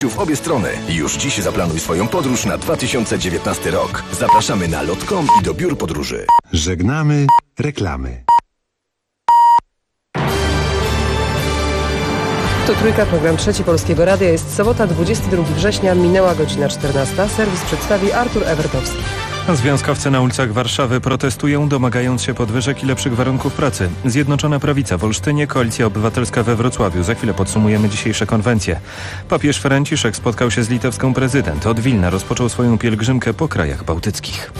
W obie strony. Już dziś zaplanuj swoją podróż na 2019 rok. Zapraszamy na lot.com i do biur podróży. Żegnamy reklamy. To Trójka, program Trzeci Polskiego Radia. Jest sobota, 22 września, minęła godzina 14. Serwis przedstawi Artur Ewertowski. Związkowcy na ulicach Warszawy protestują, domagając się podwyżek i lepszych warunków pracy. Zjednoczona Prawica w Olsztynie, Koalicja Obywatelska we Wrocławiu. Za chwilę podsumujemy dzisiejsze konwencje. Papież Franciszek spotkał się z litewską prezydent. Od Wilna rozpoczął swoją pielgrzymkę po krajach bałtyckich.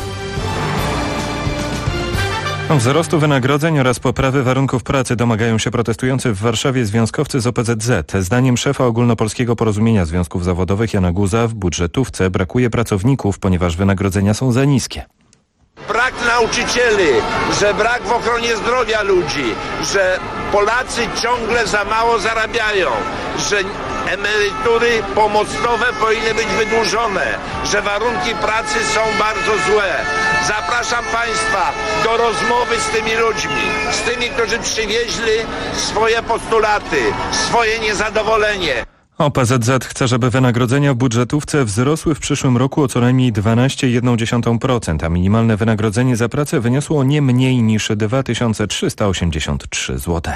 Wzrostu wynagrodzeń oraz poprawy warunków pracy domagają się protestujący w Warszawie związkowcy z OPZZ. Zdaniem szefa Ogólnopolskiego Porozumienia Związków Zawodowych Jana Guza w budżetówce brakuje pracowników, ponieważ wynagrodzenia są za niskie. Brak nauczycieli, że brak w ochronie zdrowia ludzi, że Polacy ciągle za mało zarabiają, że emerytury pomostowe powinny być wydłużone, że warunki pracy są bardzo złe. Zapraszam Państwa do rozmowy z tymi ludźmi, z tymi, którzy przywieźli swoje postulaty, swoje niezadowolenie. OPZZ chce, żeby wynagrodzenia w budżetówce wzrosły w przyszłym roku o co najmniej 12,1%, a minimalne wynagrodzenie za pracę wyniosło nie mniej niż 2383 zł.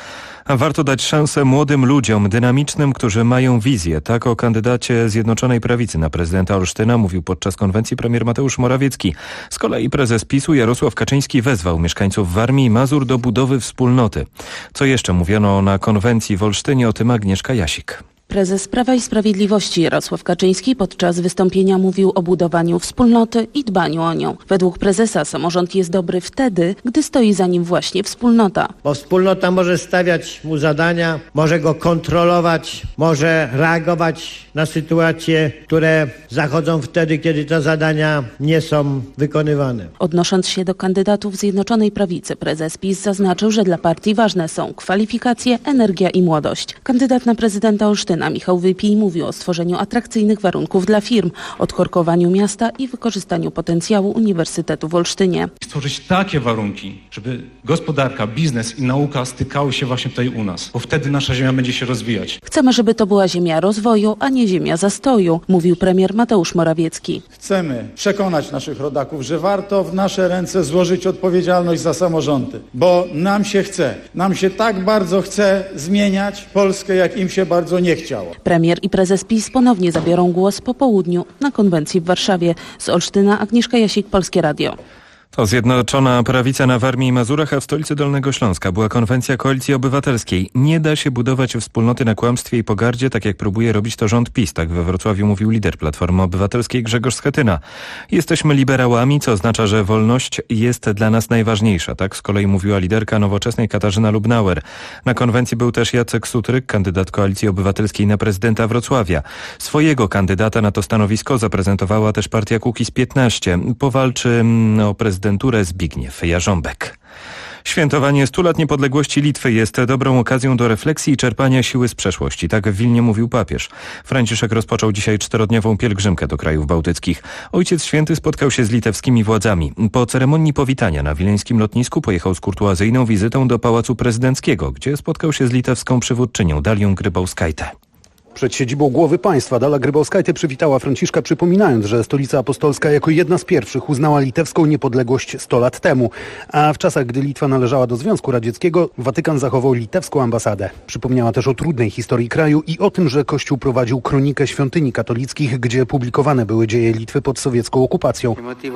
Warto dać szansę młodym ludziom, dynamicznym, którzy mają wizję. Tak o kandydacie Zjednoczonej Prawicy na prezydenta Olsztyna mówił podczas konwencji premier Mateusz Morawiecki. Z kolei prezes PiS-u Jarosław Kaczyński wezwał mieszkańców Warmii i Mazur do budowy wspólnoty. Co jeszcze mówiono na konwencji w Olsztynie, o tym Agnieszka Jasik. Prezes Prawa i Sprawiedliwości Jarosław Kaczyński podczas wystąpienia mówił o budowaniu wspólnoty i dbaniu o nią. Według prezesa samorząd jest dobry wtedy, gdy stoi za nim właśnie wspólnota. Bo wspólnota może stawiać mu zadania, może go kontrolować, może reagować na sytuacje, które zachodzą wtedy, kiedy te zadania nie są wykonywane. Odnosząc się do kandydatów Zjednoczonej Prawicy, prezes PiS zaznaczył, że dla partii ważne są kwalifikacje, energia i młodość. Kandydat na prezydenta Olsztyna Michał Wypij mówił o stworzeniu atrakcyjnych warunków dla firm, odkorkowaniu miasta i wykorzystaniu potencjału Uniwersytetu w Olsztynie. Stworzyć takie warunki, żeby gospodarka, biznes i nauka stykały się właśnie tutaj u nas, bo wtedy nasza ziemia będzie się rozwijać. Chcemy, żeby to była ziemia rozwoju, a nie ziemia zastoju, mówił premier Mateusz Morawiecki. Chcemy przekonać naszych rodaków, że warto w nasze ręce złożyć odpowiedzialność za samorządy, bo nam się tak bardzo chce zmieniać Polskę, jak im się bardzo nie chciało. Premier i prezes PiS ponownie zabiorą głos po południu na konwencji w Warszawie. Z Olsztyna Agnieszka Jasik, Polskie Radio. To Zjednoczona Prawica na Warmii i Mazurach, a w stolicy Dolnego Śląska była konwencja Koalicji Obywatelskiej. Nie da się budować wspólnoty na kłamstwie i pogardzie, tak jak próbuje robić to rząd PiS. Tak we Wrocławiu mówił lider Platformy Obywatelskiej Grzegorz Schetyna. Jesteśmy liberałami, co oznacza, że wolność jest dla nas najważniejsza. Tak z kolei mówiła liderka Nowoczesnej Katarzyna Lubnauer. Na konwencji był też Jacek Sutryk, kandydat Koalicji Obywatelskiej na prezydenta Wrocławia. Swojego kandydata na to stanowisko zaprezentowała też partia Kukiz 15. Powalczy o prezydenturę Zbigniew Jarząbek. Świętowanie 100 lat niepodległości Litwy jest dobrą okazją do refleksji i czerpania siły z przeszłości. Tak w Wilnie mówił papież. Franciszek rozpoczął dzisiaj 4-dniową pielgrzymkę do krajów bałtyckich. Ojciec Święty spotkał się z litewskimi władzami. Po ceremonii powitania na wileńskim lotnisku pojechał z kurtuazyjną wizytą do Pałacu Prezydenckiego, gdzie spotkał się z litewską przywódczynią Dalią Grybauskaitę. Przed siedzibą głowy państwa Dalia Grybauskaitė przywitała Franciszka, przypominając, że Stolica Apostolska jako jedna z pierwszych uznała litewską niepodległość 100 lat temu. A w czasach, gdy Litwa należała do Związku Radzieckiego, Watykan zachował litewską ambasadę. Przypomniała też o trudnej historii kraju i o tym, że Kościół prowadził kronikę świątyni katolickich, gdzie publikowane były dzieje Litwy pod sowiecką okupacją.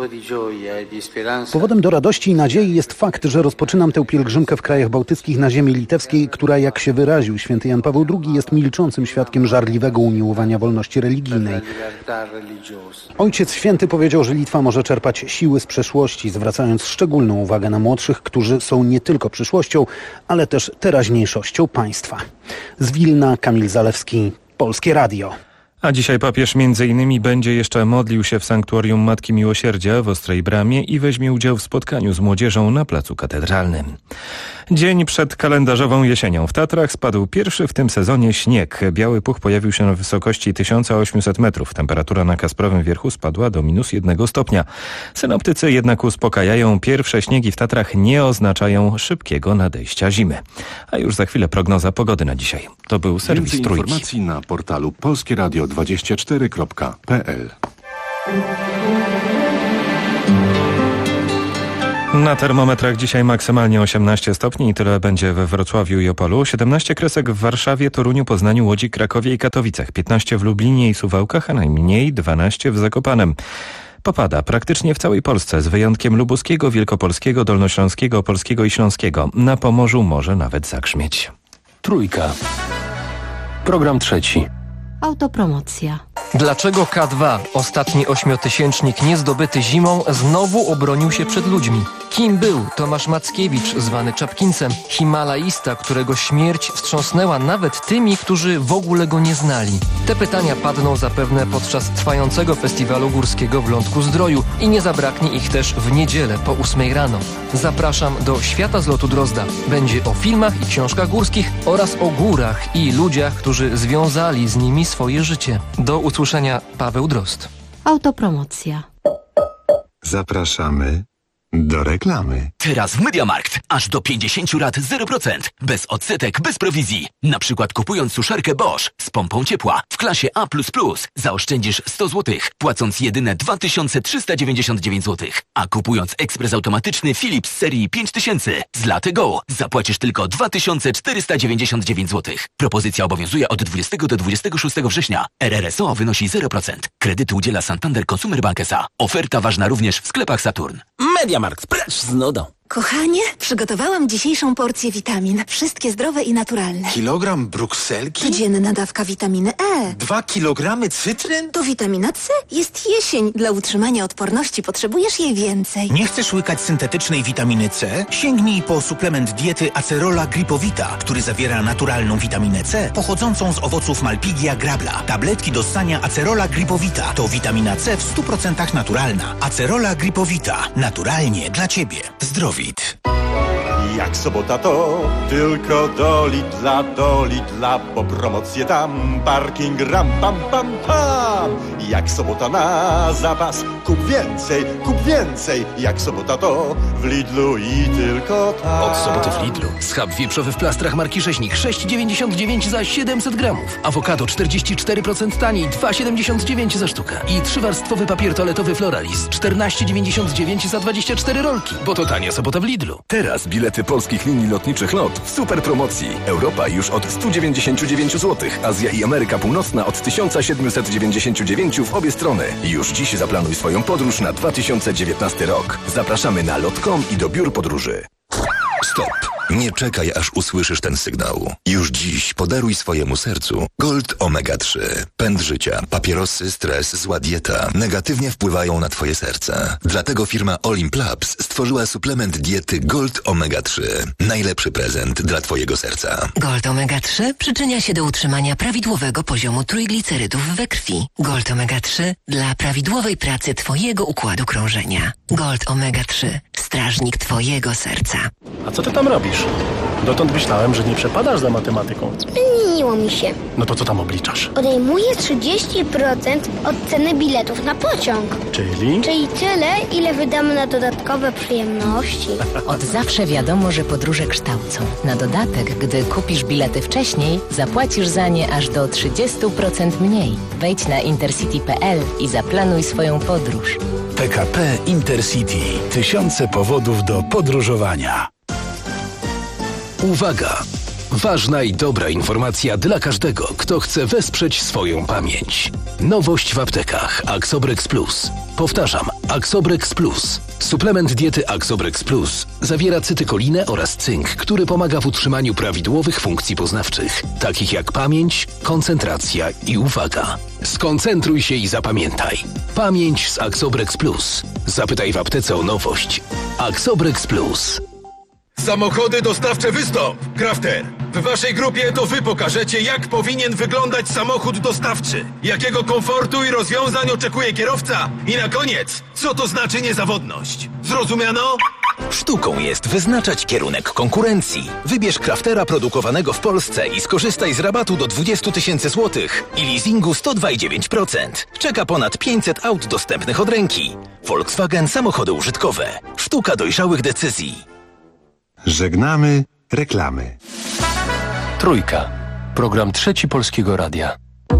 Powodem do radości i nadziei jest fakt, że rozpoczynam tę pielgrzymkę w krajach bałtyckich na ziemi litewskiej, która, jak się wyraził święty Jan Paweł II, jest milczącym świadkiem żarliwego umiłowania wolności religijnej. Ojciec Święty powiedział, że Litwa może czerpać siły z przeszłości, zwracając szczególną uwagę na młodszych, którzy są nie tylko przyszłością, ale też teraźniejszością państwa. Z Wilna Kamil Zalewski, Polskie Radio. A dzisiaj papież m.in. będzie jeszcze modlił się w sanktuarium Matki Miłosierdzia w Ostrej Bramie i weźmie udział w spotkaniu z młodzieżą na Placu Katedralnym. Dzień przed kalendarzową jesienią w Tatrach spadł pierwszy w tym sezonie śnieg. Biały puch pojawił się na wysokości 1800 metrów. Temperatura na Kasprowym Wierchu spadła do -1 stopnia. Synoptycy jednak uspokajają. Pierwsze śniegi w Tatrach nie oznaczają szybkiego nadejścia zimy. A już za chwilę prognoza pogody na dzisiaj. To był serwis Więcej Trójki. informacji na portalu polskieradio24.pl. Na termometrach dzisiaj maksymalnie 18 stopni i tyle będzie we Wrocławiu i Opolu, 17 kresek w Warszawie, Toruniu, Poznaniu, Łodzi, Krakowie i Katowicach, 15 w Lublinie i Suwałkach, a najmniej 12 w Zakopanem. Popada praktycznie w całej Polsce, z wyjątkiem lubuskiego, wielkopolskiego, dolnośląskiego, opolskiego i śląskiego. Na Pomorzu może nawet zagrzmieć. Trójka. Program trzeci. Autopromocja. Dlaczego K2, ostatni ośmiotysięcznik niezdobyty zimą, znowu obronił się przed ludźmi? Kim był Tomasz Mackiewicz, zwany Czapkincem, himalaista, którego śmierć wstrząsnęła nawet tymi, którzy w ogóle go nie znali? Te pytania padną zapewne podczas trwającego festiwalu górskiego w Lądku-Zdroju i nie zabraknie ich też w niedzielę po 8 rano. Zapraszam do Świata z lotu Drozda. Będzie o filmach i książkach górskich oraz o górach i ludziach, którzy związali z nimi swoje życie. Do usłyszenia, Paweł Drozd. Autopromocja. Zapraszamy do reklamy. Teraz w MediaMarkt aż do 50 lat 0%. Bez odsetek, bez prowizji. Na przykład kupując suszarkę Bosch z pompą ciepła w klasie A++ zaoszczędzisz 100 zł, płacąc jedyne 2399 zł. A kupując ekspres automatyczny Philips serii 5000 z Latte Go zapłacisz tylko 2499 zł. Propozycja obowiązuje od 20 do 26 września. RRSO wynosi 0%. Kredyty udziela Santander Consumer Bank S.A. Oferta ważna również w sklepach Saturn. MediaMarkt, precz z nudą. Kochanie, przygotowałam dzisiejszą porcję witamin. Wszystkie zdrowe i naturalne. Kilogram brukselki? Codzienna dawka witaminy E. 2 kilogramy cytryn? To witamina C. Jest jesień. Dla utrzymania odporności potrzebujesz jej więcej. Nie chcesz łykać syntetycznej witaminy C? Sięgnij po suplement diety Acerola Gripowita, który zawiera naturalną witaminę C pochodzącą z owoców Malpighia grabla. Tabletki do ssania Acerola Gripowita to witamina C w 100% naturalna. Acerola Gripowita. Naturalnie dla Ciebie. Zdrowit. Jak sobota to tylko do Lidla, bo promocje tam, parking ram pam pam pam. Jak sobota na zapas, kup więcej, jak sobota to w Lidlu i tylko tam. Od soboty w Lidlu. Schab wieprzowy w plastrach marki Rzeźnik 6,99 za 700 gramów. Awokado 44% taniej, 2,79 za sztukę. I 3-warstwowy papier toaletowy Floralis 14,99 za 24 rolki. Bo to tania sobota w Lidlu. Teraz bilety polskich linii lotniczych LOT w super promocji. Europa już od 199 zł, Azja i Ameryka Północna od 1799 w obie strony. Już dziś zaplanuj swoją podróż na 2019 rok. Zapraszamy na lot.com i do biur podróży. Stop! Nie czekaj, aż usłyszysz ten sygnał. Już dziś podaruj swojemu sercu Gold Omega 3. Pęd życia, papierosy, stres, zła dieta negatywnie wpływają na twoje serce. Dlatego firma Olymp Labs stworzyła suplement diety Gold Omega 3. Najlepszy prezent dla twojego serca. Gold Omega 3 przyczynia się do utrzymania prawidłowego poziomu trójglicerydów we krwi. Gold Omega 3 dla prawidłowej pracy twojego układu krążenia. Gold Omega 3. Strażnik twojego serca. A co ty tam robisz? Dotąd myślałem, że nie przepadasz za matematyką. Zmieniło mi się. No to co tam obliczasz? Odejmuję 30% od ceny biletów na pociąg. Czyli? Czyli tyle, ile wydamy na dodatkowe przyjemności. Od zawsze wiadomo, że podróże kształcą. Na dodatek, gdy kupisz bilety wcześniej, zapłacisz za nie aż do 30% mniej. Wejdź na intercity.pl i zaplanuj swoją podróż. PKP Intercity. Tysiące powodów do podróżowania. Uwaga! Ważna i dobra informacja dla każdego, kto chce wesprzeć swoją pamięć. Nowość w aptekach Axobrex Plus. Powtarzam, Axobrex Plus. Suplement diety Axobrex Plus zawiera cytykolinę oraz cynk, który pomaga w utrzymaniu prawidłowych funkcji poznawczych, takich jak pamięć, koncentracja i uwaga. Skoncentruj się i zapamiętaj. Pamięć z Axobrex Plus. Zapytaj w aptece o nowość. Axobrex Plus. Samochody dostawcze Wystąp! Crafter! W waszej grupie to wy pokażecie, jak powinien wyglądać samochód dostawczy. Jakiego komfortu i rozwiązań oczekuje kierowca. I na koniec, co to znaczy niezawodność. Zrozumiano? Sztuką jest wyznaczać kierunek konkurencji. Wybierz Craftera produkowanego w Polsce i skorzystaj z rabatu do 20 000 złotych i leasingu 102,9%. Czeka ponad 500 aut dostępnych od ręki. Volkswagen Samochody użytkowe. Sztuka dojrzałych decyzji. Żegnamy reklamy. Trójka. Program Trzeci Polskiego Radia.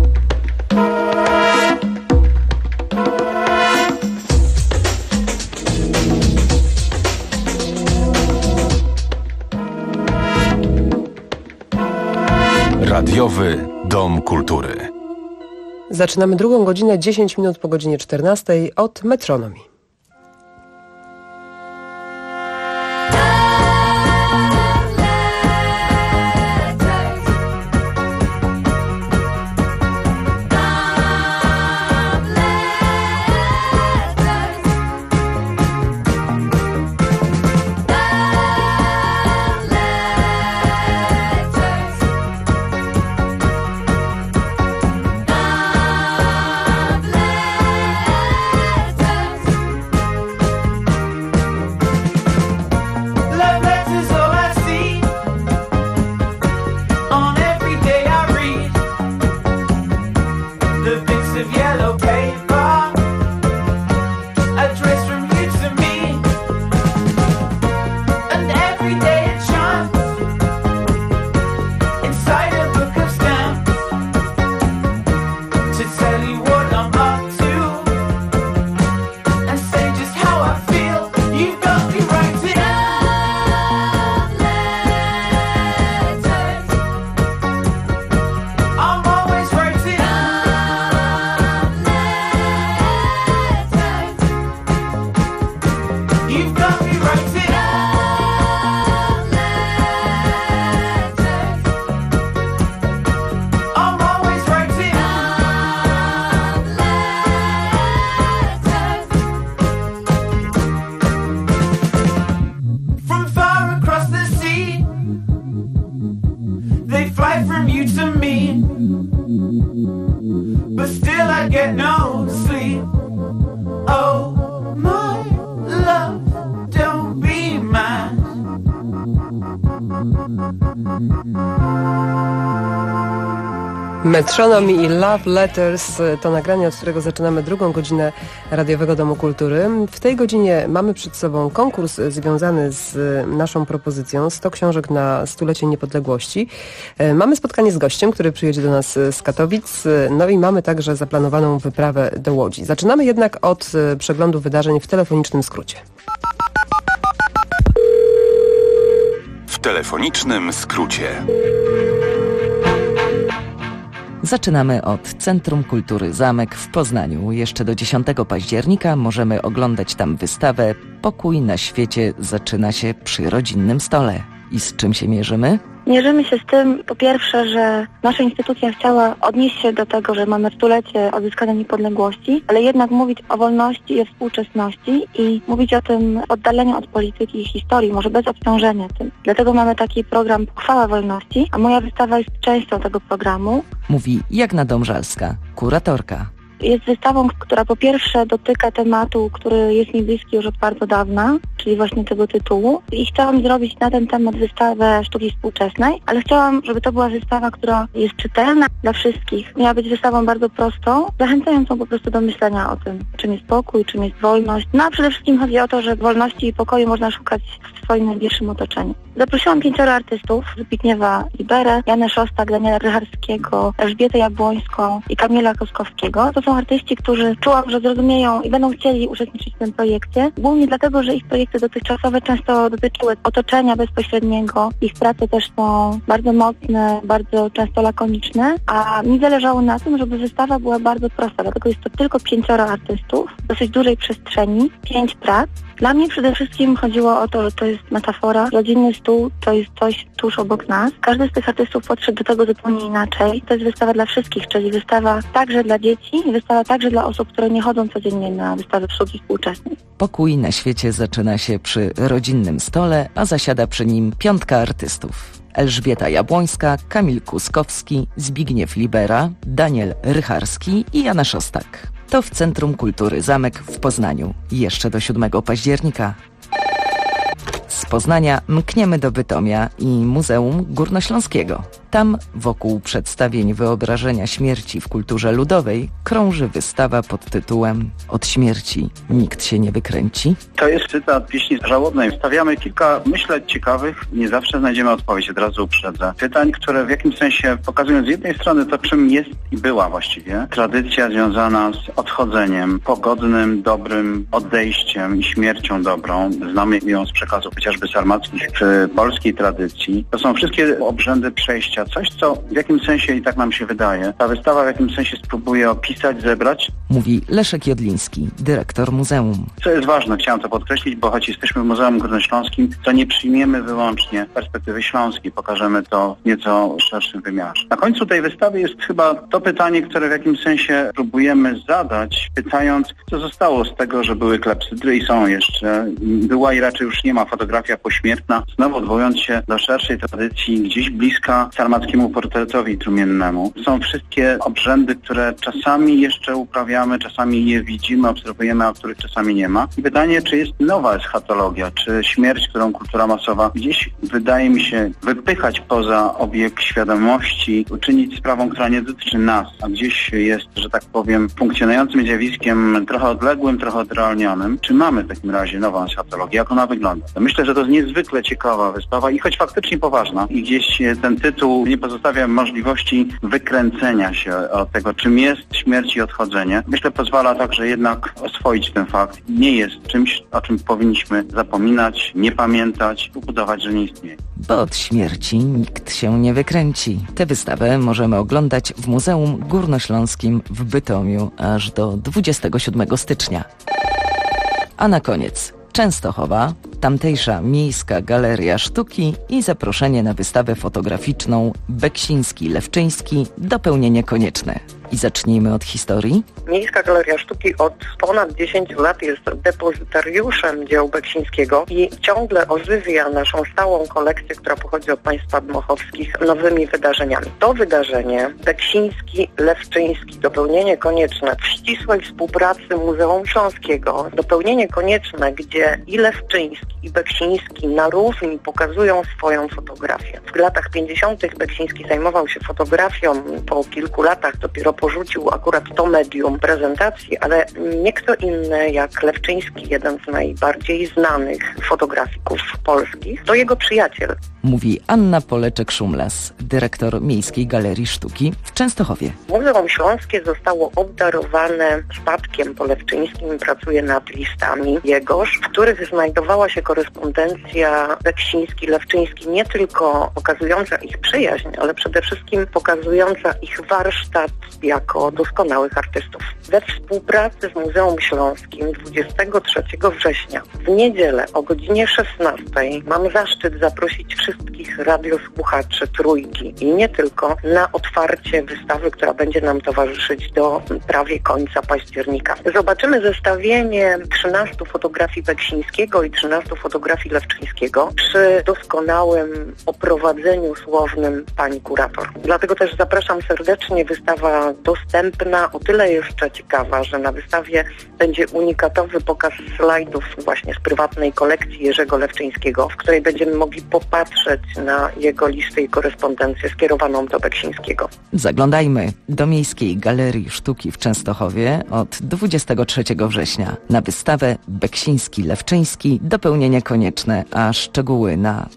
Radiowy Dom Kultury. Zaczynamy drugą godzinę, 10 minut po godzinie 14 od Metronomii. Metronomy i Love Letters to nagranie, od którego zaczynamy drugą godzinę Radiowego Domu Kultury. W tej godzinie mamy przed sobą konkurs związany z naszą propozycją 100 książek na stulecie niepodległości. Mamy spotkanie z gościem, który przyjedzie do nas z Katowic, no i mamy także zaplanowaną wyprawę do Łodzi. Zaczynamy jednak od przeglądu wydarzeń w telefonicznym skrócie. W telefonicznym skrócie. Zaczynamy od Centrum Kultury Zamek w Poznaniu. Jeszcze do 10 października możemy oglądać tam wystawę Pokój na świecie zaczyna się przy rodzinnym stole. I z czym się mierzymy? Mierzymy się z tym, po pierwsze, że nasza instytucja chciała odnieść się do tego, że mamy stulecie odzyskania niepodległości, ale jednak mówić o wolności i o współczesności i mówić o tym oddaleniu od polityki i historii, może bez obciążenia tym. Dlatego mamy taki program Pochwała Wolności, a moja wystawa jest częścią tego programu. Mówi Jagna Domżalska, kuratorka. Jest wystawą, która po pierwsze dotyka tematu, który jest mi bliski już od bardzo dawna, czyli właśnie tego tytułu. I chciałam zrobić na ten temat wystawę sztuki współczesnej, ale chciałam, żeby to była wystawa, która jest czytelna dla wszystkich. Miała być wystawą bardzo prostą, zachęcającą po prostu do myślenia o tym, czym jest pokój, czym jest wolność. No a przede wszystkim chodzi o to, że wolności i pokoju można szukać w swoim najbliższym otoczeniu. Zaprosiłam 5 artystów: Zbigniewa Liberę, Janę Szostak, Daniela Rycharskiego, Elżbietę Jabłońską i Kamila Koskowskiego. To są artyści, którzy czułam, że zrozumieją i będą chcieli uczestniczyć w tym projekcie. Głównie dlatego, że ich projekty dotychczasowe często dotyczyły otoczenia bezpośredniego. Ich prace też są bardzo mocne, bardzo często lakoniczne, a mi zależało na tym, żeby wystawa była bardzo prosta. Dlatego jest to tylko 5 artystów w dosyć dużej przestrzeni, 5 prac. Dla mnie przede wszystkim chodziło o to, że to jest metafora. Rodzinny stół to jest coś tuż obok nas. Każdy z tych artystów podszedł do tego zupełnie inaczej. To jest wystawa dla wszystkich, czyli wystawa także dla dzieci i wystawa także dla osób, które nie chodzą codziennie na wystawy sztuki współczesnej. Pokój na świecie zaczyna się przy rodzinnym stole, a zasiada przy nim 5 artystów. Elżbieta Jabłońska, Kamil Kuskowski, Zbigniew Libera, Daniel Rycharski i Jana Szostak. To w Centrum Kultury Zamek w Poznaniu. Jeszcze do 7 października. z Poznania mkniemy do Bytomia i Muzeum Górnośląskiego. Tam wokół przedstawień wyobrażenia śmierci w kulturze ludowej krąży wystawa pod tytułem „Od śmierci nikt się nie wykręci”. To jest cytat pieśni żałobnej. Stawiamy kilka, myślę, ciekawych, nie zawsze znajdziemy odpowiedź, od razu uprzedzę, pytań, które w jakimś sensie pokazują z jednej strony to, czym jest i była właściwie tradycja związana z odchodzeniem, pogodnym, dobrym odejściem i śmiercią dobrą. Znamy ją z przekazów chociażby sarmackich w polskiej tradycji. To są wszystkie obrzędy przejścia. Coś, co w jakimś sensie, i tak nam się wydaje, ta wystawa w jakimś sensie spróbuje opisać, zebrać. Mówi Leszek Jodliński, dyrektor muzeum. Co jest ważne, chciałem to podkreślić, bo choć jesteśmy w Muzeum Górnośląskim, to nie przyjmiemy wyłącznie perspektywy śląskiej, pokażemy to w nieco szerszym wymiarze. Na końcu tej wystawy jest chyba to pytanie, które w jakimś sensie próbujemy zadać, pytając, co zostało z tego, że były klepsydry i są jeszcze. Była i raczej już nie ma fotografia pośmiertna, znowu odwołując się do szerszej tradycji, gdzieś bliska sarmackiemu portretowi trumiennemu. Są wszystkie obrzędy, które czasami jeszcze uprawiamy, czasami je widzimy, obserwujemy, a których czasami nie ma. I pytanie, czy jest nowa eschatologia, czy śmierć, którą kultura masowa gdzieś, wydaje mi się, wypychać poza obieg świadomości, uczynić sprawą, która nie dotyczy nas, a gdzieś jest, że tak powiem, funkcjonującym zjawiskiem trochę odległym, trochę odrealnionym. Czy mamy w takim razie nową eschatologię? Jak ona wygląda? Myślę, że to jest niezwykle ciekawa wystawa i choć faktycznie poważna i gdzieś ten tytuł nie pozostawia możliwości wykręcenia się od tego, czym jest śmierć i odchodzenie. Myślę, pozwala także jednak oswoić ten fakt. Nie jest czymś, o czym powinniśmy zapominać, nie pamiętać, ubudować, że nie istnieje. Bo od śmierci nikt się nie wykręci. Tę wystawę możemy oglądać w Muzeum Górnośląskim w Bytomiu aż do 27 stycznia. A na koniec Częstochowa, tamtejsza Miejska Galeria Sztuki i zaproszenie na wystawę fotograficzną Beksiński-Lewczyński, dopełnienie konieczne. I zacznijmy od historii. Miejska Galeria Sztuki od ponad 10 lat jest depozytariuszem dzieł Beksińskiego i ciągle ożywia naszą stałą kolekcję, która pochodzi od państwa dmochowskich, nowymi wydarzeniami. To wydarzenie Beksiński-Lewczyński, dopełnienie konieczne w ścisłej współpracy Muzeum Śląskiego, dopełnienie konieczne, gdzie i Lewczyński, i Beksiński na równi pokazują swoją fotografię. W latach 50. Beksiński zajmował się fotografią, po kilku latach dopiero porzucił akurat to medium prezentacji, ale nie kto inny jak Lewczyński, jeden z najbardziej znanych fotografików polskich, to jego przyjaciel. Mówi Anna Poleczek-Szumlas, dyrektor Miejskiej Galerii Sztuki w Częstochowie. Muzeum Śląskie zostało obdarowane spadkiem po Lewczyńskim, pracuje nad listami jegoż, w których znajdowała się korespondencja Beksiński-Lewczyński, nie tylko pokazująca ich przyjaźń, ale przede wszystkim pokazująca ich warsztat jako doskonałych artystów. We współpracy z Muzeum Śląskim 23 września w niedzielę o godzinie 16 mam zaszczyt zaprosić wszystkich radiosłuchaczy Trójki i nie tylko na otwarcie wystawy, która będzie nam towarzyszyć do prawie końca października. Zobaczymy zestawienie 13 fotografii Beksińskiego i 13 fotografii Lewczyńskiego przy doskonałym oprowadzeniu słownym pani kurator. Dlatego też zapraszam serdecznie. Wystawa dostępna, o tyle jeszcze ciekawa, że na wystawie będzie unikatowy pokaz slajdów właśnie z prywatnej kolekcji Jerzego Lewczyńskiego, w której będziemy mogli popatrzeć na jego listy i korespondencję skierowaną do Beksińskiego. Zaglądajmy do Miejskiej Galerii Sztuki w Częstochowie od 23 września na wystawę Beksiński-Lewczyński, dopełnienie konieczne, a szczegóły na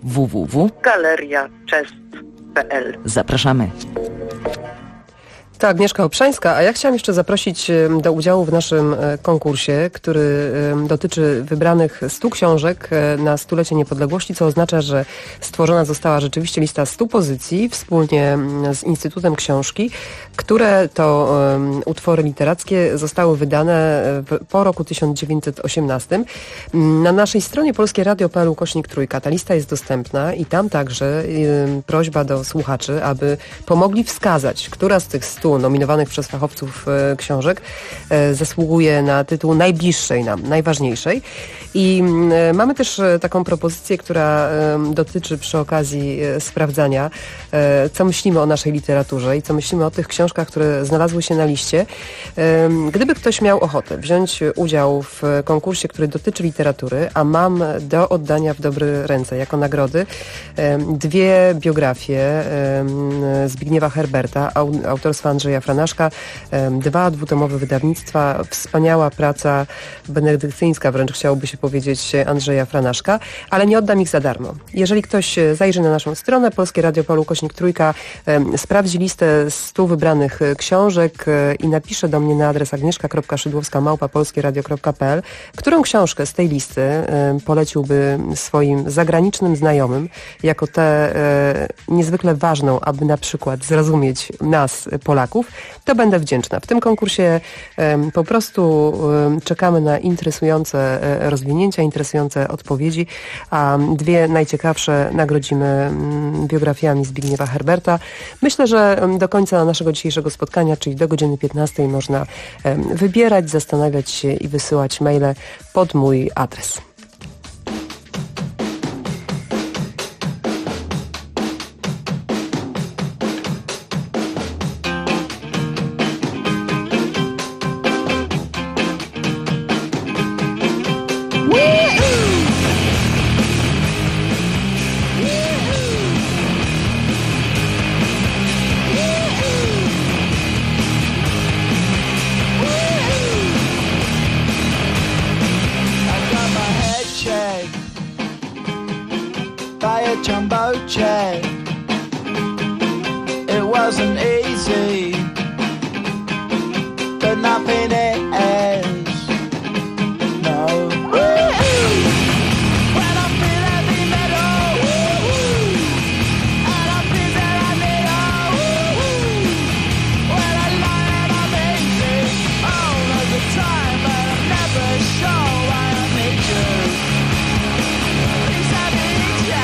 www.galeriaczest.pl. Zapraszamy. To Agnieszka Obszańska, a ja chciałam jeszcze zaprosić do udziału w naszym konkursie, który dotyczy wybranych 100 książek na stulecie niepodległości, co oznacza, że stworzona została rzeczywiście lista 100 pozycji wspólnie z Instytutem Książki, które to utwory literackie zostały wydane po roku 1918. Na naszej stronie polskieradio.pl/3 ta lista jest dostępna i tam także prośba do słuchaczy, aby pomogli wskazać, która z tych 100 100 nominowanych przez fachowców książek zasługuje na tytuł najbliższej nam, najważniejszej. I mamy też taką propozycję, która dotyczy przy okazji sprawdzania, co myślimy o naszej literaturze i co myślimy o tych książkach, które znalazły się na liście. Gdyby ktoś miał ochotę wziąć udział w konkursie, który dotyczy literatury, a mam do oddania w dobre ręce jako nagrody 2 biografie Zbigniewa Herberta, autorstwa Andrzeja Franaszka, 2 dwutomowe wydawnictwa, wspaniała praca benedyktyńska, wręcz chciałoby się powiedzieć, Andrzeja Franaszka, ale nie oddam ich za darmo. Jeżeli ktoś zajrzy na naszą stronę Polskie Radio Polu /Trójka, sprawdzi listę 100 wybranych książek i napisze do mnie na adres agnieszka.szydłowska@polskieradio.pl, którą książkę z tej listy poleciłby swoim zagranicznym znajomym jako tę niezwykle ważną, aby na przykład zrozumieć nas, Polaków, to będę wdzięczna. W tym konkursie po prostu czekamy na interesujące rozwinięcia, interesujące odpowiedzi, a 2 najciekawsze nagrodzimy biografiami Zbigniewa Herberta. Myślę, że do końca naszego dzisiejszego spotkania, czyli do godziny 15, można wybierać, zastanawiać się i wysyłać maile pod mój adres. Jumbo jet. It wasn't easy, but nothing is. No. When I feel heavy metal, and I feel that I need when I lie and I'm easy all of the time, but I'm never sure why I need you. Please I need you.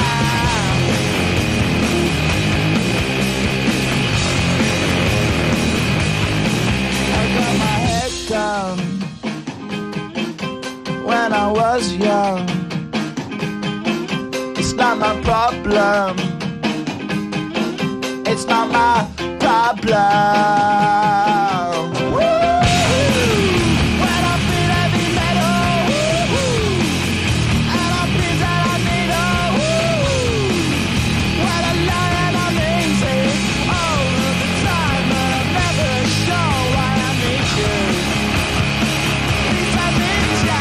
When I was young, it's not my problem. It's not my problem. When I feel heavy metal, and I feel that I need when I lie and I'm easy all of the time, but I'm never sure why I need you. Please I need you.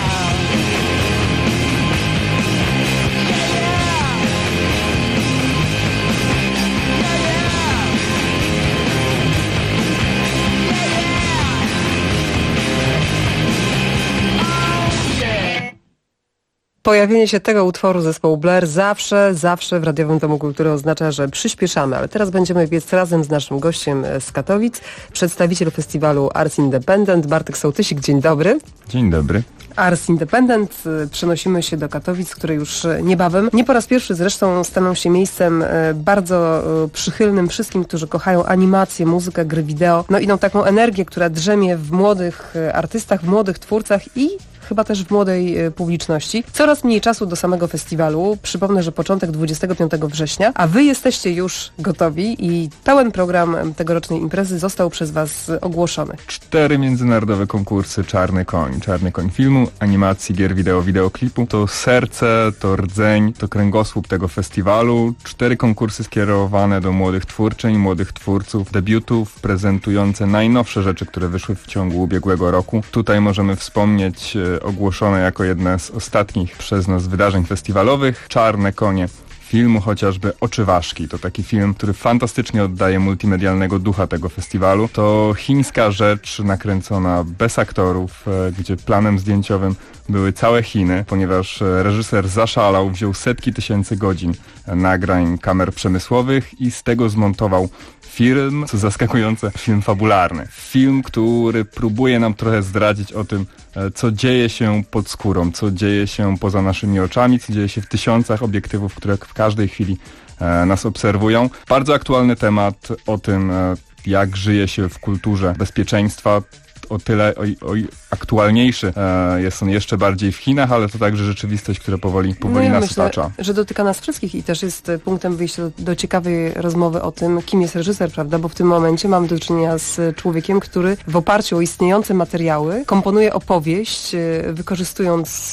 Pojawienie się tego utworu zespołu Blair zawsze w Radiowym Domu Kultury oznacza, że przyspieszamy, ale teraz będziemy biec razem z naszym gościem z Katowic, przedstawiciel festiwalu Ars Independent, Bartek Sołtysik. Dzień dobry. Dzień dobry. Ars Independent. Przenosimy się do Katowic, które już niebawem, nie po raz pierwszy zresztą, staną się miejscem bardzo przychylnym wszystkim, którzy kochają animację, muzykę, gry wideo. No i tą taką energię, która drzemie w młodych artystach, w młodych twórcach i chyba też w młodej publiczności. Coraz mniej czasu do samego festiwalu. Przypomnę, że początek 25 września, a wy jesteście już gotowi i pełen program tegorocznej imprezy został przez was ogłoszony. 4 międzynarodowe konkursy Czarny Koń filmu, animacji, gier wideo, wideoklipu. To serce, to rdzeń, to kręgosłup tego festiwalu. 4 konkursy skierowane do młodych twórczyń, młodych twórców, debiutów, prezentujące najnowsze rzeczy, które wyszły w ciągu ubiegłego roku. Tutaj możemy wspomnieć ogłoszone jako jedne z ostatnich przez nas wydarzeń festiwalowych Czarne Konie filmu, chociażby Oczy Ważki. To taki film, który fantastycznie oddaje multimedialnego ducha tego festiwalu. To chińska rzecz nakręcona bez aktorów, gdzie planem zdjęciowym były całe Chiny, ponieważ reżyser zaszalał, wziął setki tysięcy godzin nagrań kamer przemysłowych i z tego zmontował film, co zaskakujące, film fabularny. Film, który próbuje nam trochę zdradzić o tym, co dzieje się pod skórą, co dzieje się poza naszymi oczami, co dzieje się w tysiącach obiektywów, które w każdej chwili nas obserwują. Bardzo aktualny temat, o tym, jak żyje się w kulturze bezpieczeństwa, o tyle aktualniejszy jest on jeszcze bardziej w Chinach, ale to także rzeczywistość, która powoli nas otacza. Myślę, że dotyka nas wszystkich i też jest punktem wyjścia do ciekawej rozmowy o tym, kim jest reżyser, prawda? Bo w tym momencie mamy do czynienia z człowiekiem, który w oparciu o istniejące materiały komponuje opowieść, wykorzystując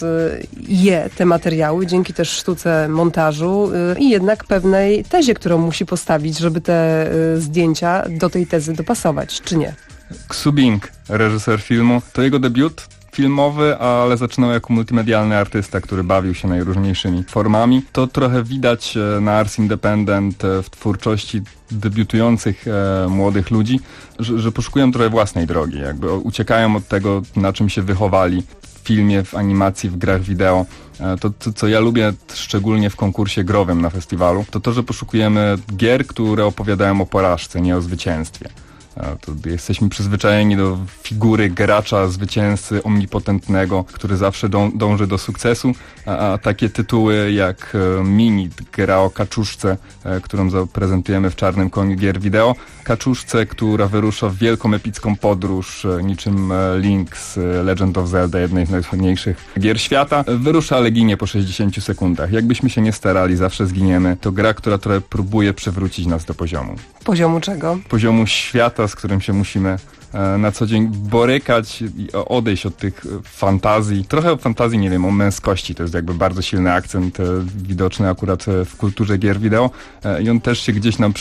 te materiały, dzięki też sztuce montażu i jednak pewnej tezie, którą musi postawić, żeby te zdjęcia do tej tezy dopasować, czy nie? Xu Bing, reżyser filmu, to jego debiut filmowy, ale zaczynał jako multimedialny artysta, który bawił się najróżniejszymi formami. To trochę widać na Ars Independent w twórczości debiutujących młodych ludzi, że poszukują trochę własnej drogi, jakby uciekają od tego, na czym się wychowali w filmie, w animacji, w grach wideo. To, co ja lubię szczególnie w konkursie growym na festiwalu, to, że poszukujemy gier, które opowiadają o porażce, nie o zwycięstwie. To jesteśmy przyzwyczajeni do figury gracza, zwycięzcy, omnipotentnego, który zawsze dąży do sukcesu, a takie tytuły jak Mini, gra o kaczuszce, którą zaprezentujemy w Czarnym Koniu gier wideo, kaczuszce, która wyrusza w wielką epicką podróż, niczym Link z Legend of Zelda, jednej z najsłynniejszych gier świata, wyrusza, ale ginie po 60 sekundach. Jakbyśmy się nie starali, zawsze zginiemy. To gra, która trochę próbuje przywrócić nas do poziomu. Poziomu czego? Poziomu świata, z którym się musimy na co dzień borykać i odejść od tych fantazji. Trochę o fantazji, nie wiem, o męskości. To jest jakby bardzo silny akcent widoczny akurat w kulturze gier wideo i on też się gdzieś nam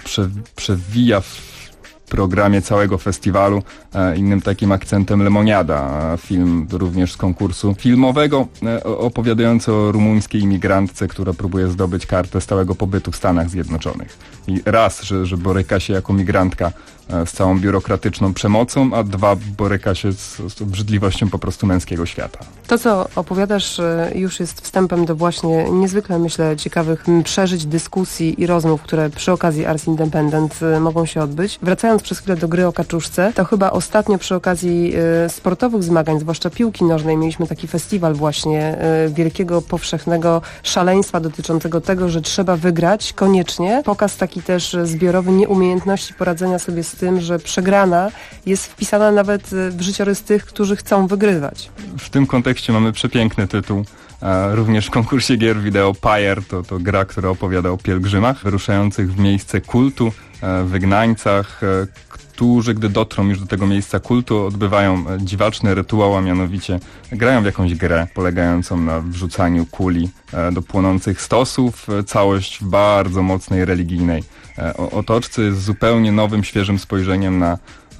przewija w programie całego festiwalu. Innym takim akcentem Lemoniada, film również z konkursu filmowego, opowiadający o rumuńskiej imigrantce, która próbuje zdobyć kartę stałego pobytu w Stanach Zjednoczonych. I raz, że boryka się jako migrantka z całą biurokratyczną przemocą, a dwa, boryka się z obrzydliwością po prostu męskiego świata. To, co opowiadasz, już jest wstępem do właśnie niezwykle, myślę, ciekawych przeżyć, dyskusji i rozmów, które przy okazji Ars Independent mogą się odbyć. Wracając przez chwilę do gry o kaczuszce, to chyba ostatnio przy okazji sportowych zmagań, zwłaszcza piłki nożnej, mieliśmy taki festiwal właśnie wielkiego, powszechnego szaleństwa dotyczącego tego, że trzeba wygrać koniecznie. Pokaz taki też zbiorowy nieumiejętności poradzenia sobie z tym, że przegrana jest wpisana nawet w życiorys tych, którzy chcą wygrywać. W tym kontekście mamy przepiękny tytuł. Również w konkursie gier wideo Pyre, to gra, która opowiada o pielgrzymach wyruszających w miejsce kultu, wygnańcach, którzy, gdy dotrą już do tego miejsca kultu, odbywają dziwaczny rytuał, a mianowicie grają w jakąś grę polegającą na wrzucaniu kuli do płonących stosów. Całość w bardzo mocnej religijnej otoczce jest zupełnie nowym, świeżym spojrzeniem na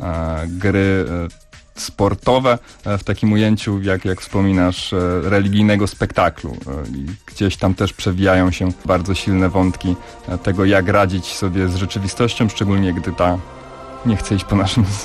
gry sportowe w takim ujęciu, jak wspominasz, religijnego spektaklu. I gdzieś tam też przewijają się bardzo silne wątki tego, jak radzić sobie z rzeczywistością, szczególnie gdy ta nie chce iść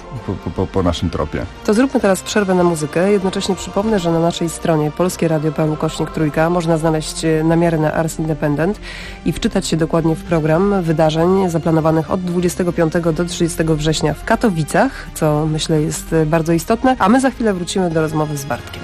po naszym tropie. To zróbmy teraz przerwę na muzykę. Jednocześnie przypomnę, że na naszej stronie polskieradio.pl/3 można znaleźć namiary na Ars Independent i wczytać się dokładnie w program wydarzeń zaplanowanych od 25 do 30 września w Katowicach, co myślę jest bardzo istotne, a my za chwilę wrócimy do rozmowy z Bartkiem.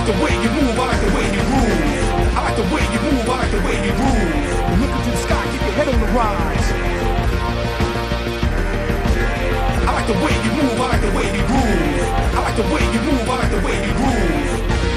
like the way you move, I like the way you groove. I like the way you move, I like the way you groove. Look into the sky, keep your head on the rise. I like the way you move, I like the way you groove. I like the way you move, I like the way you groove.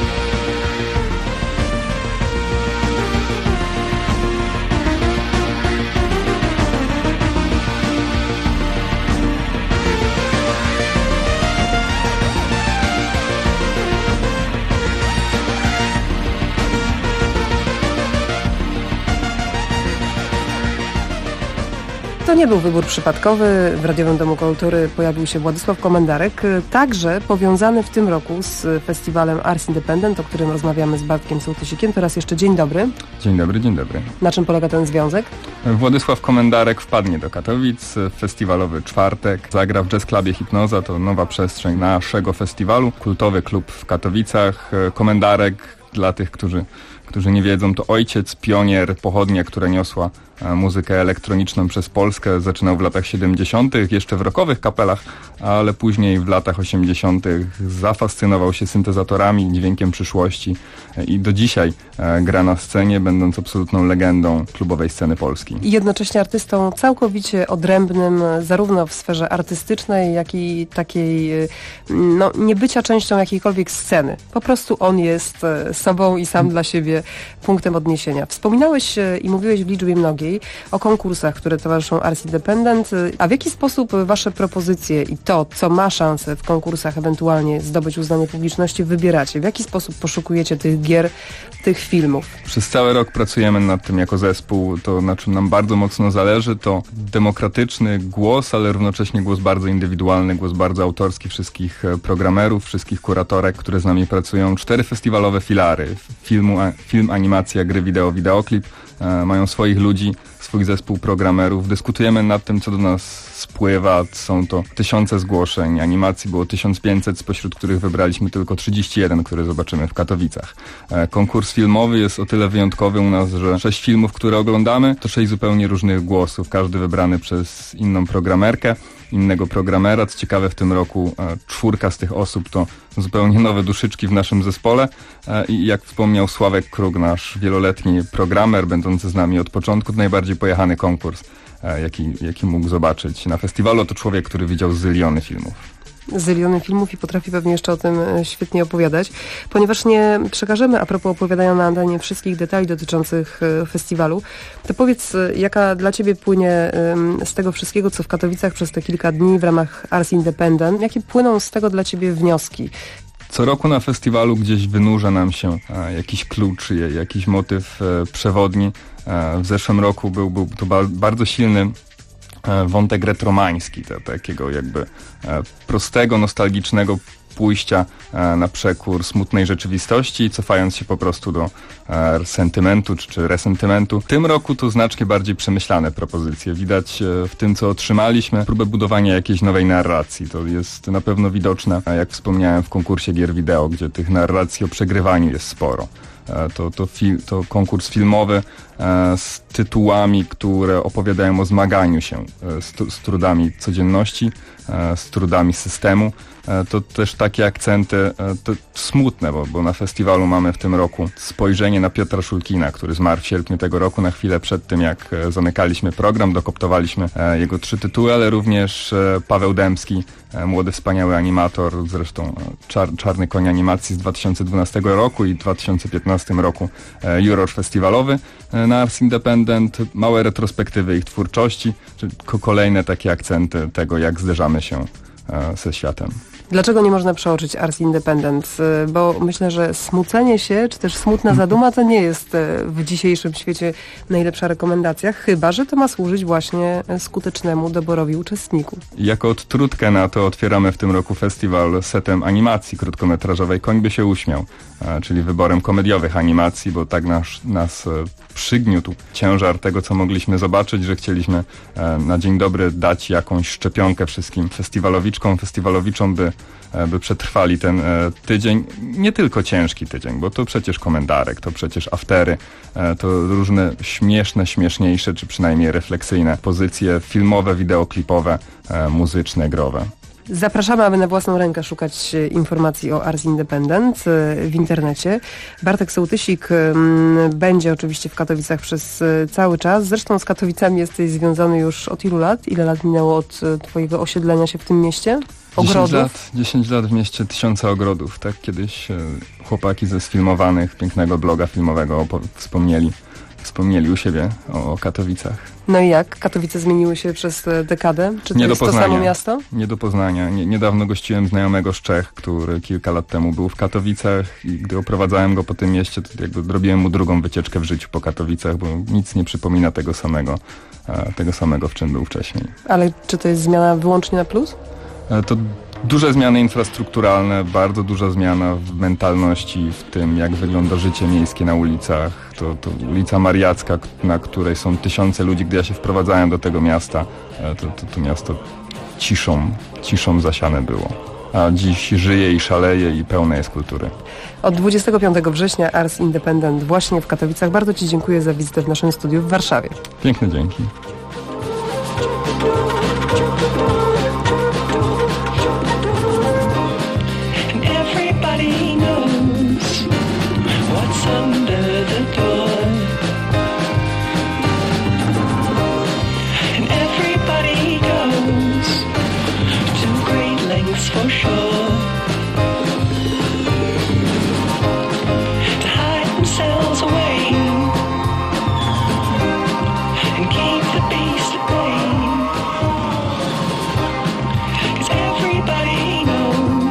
To nie był wybór przypadkowy. W Radiowym Domu Kultury pojawił się Władysław Komendarek, także powiązany w tym roku z festiwalem Ars Independent, o którym rozmawiamy z Bartkiem Sołtysikiem. Teraz jeszcze dzień dobry. Dzień dobry, dzień dobry. Na czym polega ten związek? Władysław Komendarek wpadnie do Katowic, festiwalowy czwartek, zagra w Jazz Clubie Hipnoza, to nowa przestrzeń naszego festiwalu, kultowy klub w Katowicach. Komendarek, dla tych, którzy nie wiedzą, to ojciec, pionier, pochodnia, która niosła muzykę elektroniczną przez Polskę. Zaczynał w latach 70., jeszcze w rockowych kapelach, ale później w latach 80. zafascynował się syntezatorami, dźwiękiem przyszłości i do dzisiaj gra na scenie, będąc absolutną legendą klubowej sceny polskiej. I jednocześnie artystą całkowicie odrębnym, zarówno w sferze artystycznej, jak i takiej nie bycia częścią jakiejkolwiek sceny. Po prostu on jest sobą i sam dla siebie punktem odniesienia. Wspominałeś i mówiłeś w liczbie mnogiej o konkursach, które towarzyszą Ars Independent, a w jaki sposób wasze propozycje i to, co ma szansę w konkursach ewentualnie zdobyć uznanie publiczności, wybieracie? W jaki sposób poszukujecie tych gier, tych filmów? Przez cały rok pracujemy nad tym jako zespół. To, na czym nam bardzo mocno zależy, to demokratyczny głos, ale równocześnie głos bardzo indywidualny, głos bardzo autorski wszystkich programerów, wszystkich kuratorek, które z nami pracują. 4 festiwalowe filary. Film, animacja, gry wideo, wideoklip. Mają swoich ludzi, swój zespół programerów. Dyskutujemy nad tym, co do nas spływa. Są to tysiące zgłoszeń. Animacji było 1500, spośród których wybraliśmy tylko 31, które zobaczymy w Katowicach. Konkurs filmowy jest o tyle wyjątkowy u nas, że 6 filmów, które oglądamy, to 6 zupełnie różnych głosów. Każdy wybrany przez inną programerkę, innego programera. Co ciekawe, w tym roku 4 z tych osób to zupełnie nowe duszyczki w naszym zespole i jak wspomniał Sławek Kruk, nasz wieloletni programer, będący z nami od początku, to najbardziej pojechany konkurs, jaki mógł zobaczyć na festiwalu. To człowiek, który widział zyliony filmów. Zyliony filmów i potrafi pewnie jeszcze o tym świetnie opowiadać. Ponieważ nie przekażemy, a propos opowiadania na antenie, wszystkich detali dotyczących festiwalu, to powiedz, jaka dla ciebie płynie z tego wszystkiego, co w Katowicach przez te kilka dni w ramach Ars Independent, jakie płyną z tego dla ciebie wnioski? Co roku na festiwalu gdzieś wynurza nam się jakiś klucz, jakiś motyw przewodni. W zeszłym roku był to bardzo silny wątek retromański, takiego jakby prostego, nostalgicznego pójścia na przekór smutnej rzeczywistości, cofając się po prostu do sentymentu czy resentymentu. W tym roku to znacznie bardziej przemyślane propozycje. Widać w tym, co otrzymaliśmy, próbę budowania jakiejś nowej narracji. To jest na pewno widoczne, jak wspomniałem, w konkursie gier wideo, gdzie tych narracji o przegrywaniu jest sporo. To konkurs filmowy z tytułami, które opowiadają o zmaganiu się z trudami codzienności, z trudami systemu. To też takie akcenty to smutne, bo na festiwalu mamy w tym roku spojrzenie na Piotra Szulkina, który zmarł w sierpniu tego roku, na chwilę przed tym, jak zamykaliśmy program, dokoptowaliśmy jego 3 tytuły, ale również Paweł Dębski, młody, wspaniały animator, zresztą Czarny Koń animacji z 2012 roku i w 2015 roku juror festiwalowy na Ars Independent, małe retrospektywy ich twórczości, czy kolejne takie akcenty tego, jak zderzamy się ze światem. Dlaczego nie można przeoczyć Ars Independent? Bo myślę, że smucenie się, czy też smutna zaduma to nie jest w dzisiejszym świecie najlepsza rekomendacja, chyba że to ma służyć właśnie skutecznemu doborowi uczestników. Jako odtrutkę na to otwieramy w tym roku festiwal setem animacji krótkometrażowej Koń by się uśmiał, czyli wyborem komediowych animacji, bo tak nas przygniótł ciężar tego, co mogliśmy zobaczyć, że chcieliśmy na dzień dobry dać jakąś szczepionkę wszystkim festiwalowiczom, by przetrwali ten tydzień. Nie tylko ciężki tydzień, bo to przecież Komendarek, to przecież aftery, to różne śmieszniejsze, czy przynajmniej refleksyjne pozycje filmowe, wideoklipowe, muzyczne, growe. Zapraszamy, aby na własną rękę szukać informacji o Ars Independent w internecie. Bartek Sołtysik będzie oczywiście w Katowicach przez cały czas. Zresztą z Katowicami jesteś związany już od ilu lat? Ile lat minęło od twojego osiedlenia się w tym mieście? Ogrodów? 10 lat w mieście 1000 ogrodów. Tak kiedyś chłopaki ze Sfilmowanych, pięknego bloga filmowego wspomnieli u siebie o Katowicach. No i jak? Katowice zmieniły się przez dekadę? Czy to Nie jest do Poznania. to samo miasto? Nie do Poznania. Niedawno gościłem znajomego z Czech, który kilka lat temu był w Katowicach i gdy oprowadzałem go po tym mieście, to jakby robiłem mu drugą wycieczkę w życiu po Katowicach, bo nic nie przypomina tego samego, w czym był wcześniej. Ale czy to jest zmiana wyłącznie na plus? To duże zmiany infrastrukturalne, bardzo duża zmiana w mentalności, w tym jak wygląda życie miejskie na ulicach. To ulica Mariacka, na której są tysiące ludzi, gdy ja się wprowadzałem do tego miasta, to miasto ciszą zasiane było. A dziś żyje i szaleje i pełne jest kultury. Od 25 września Ars Independent właśnie w Katowicach. Bardzo Ci dziękuję za wizytę w naszym studiu w Warszawie. Piękne dzięki. Everybody knows what's under the door, and everybody goes to great lengths for sure to hide themselves away and keep the beast at bay, 'cause everybody knows.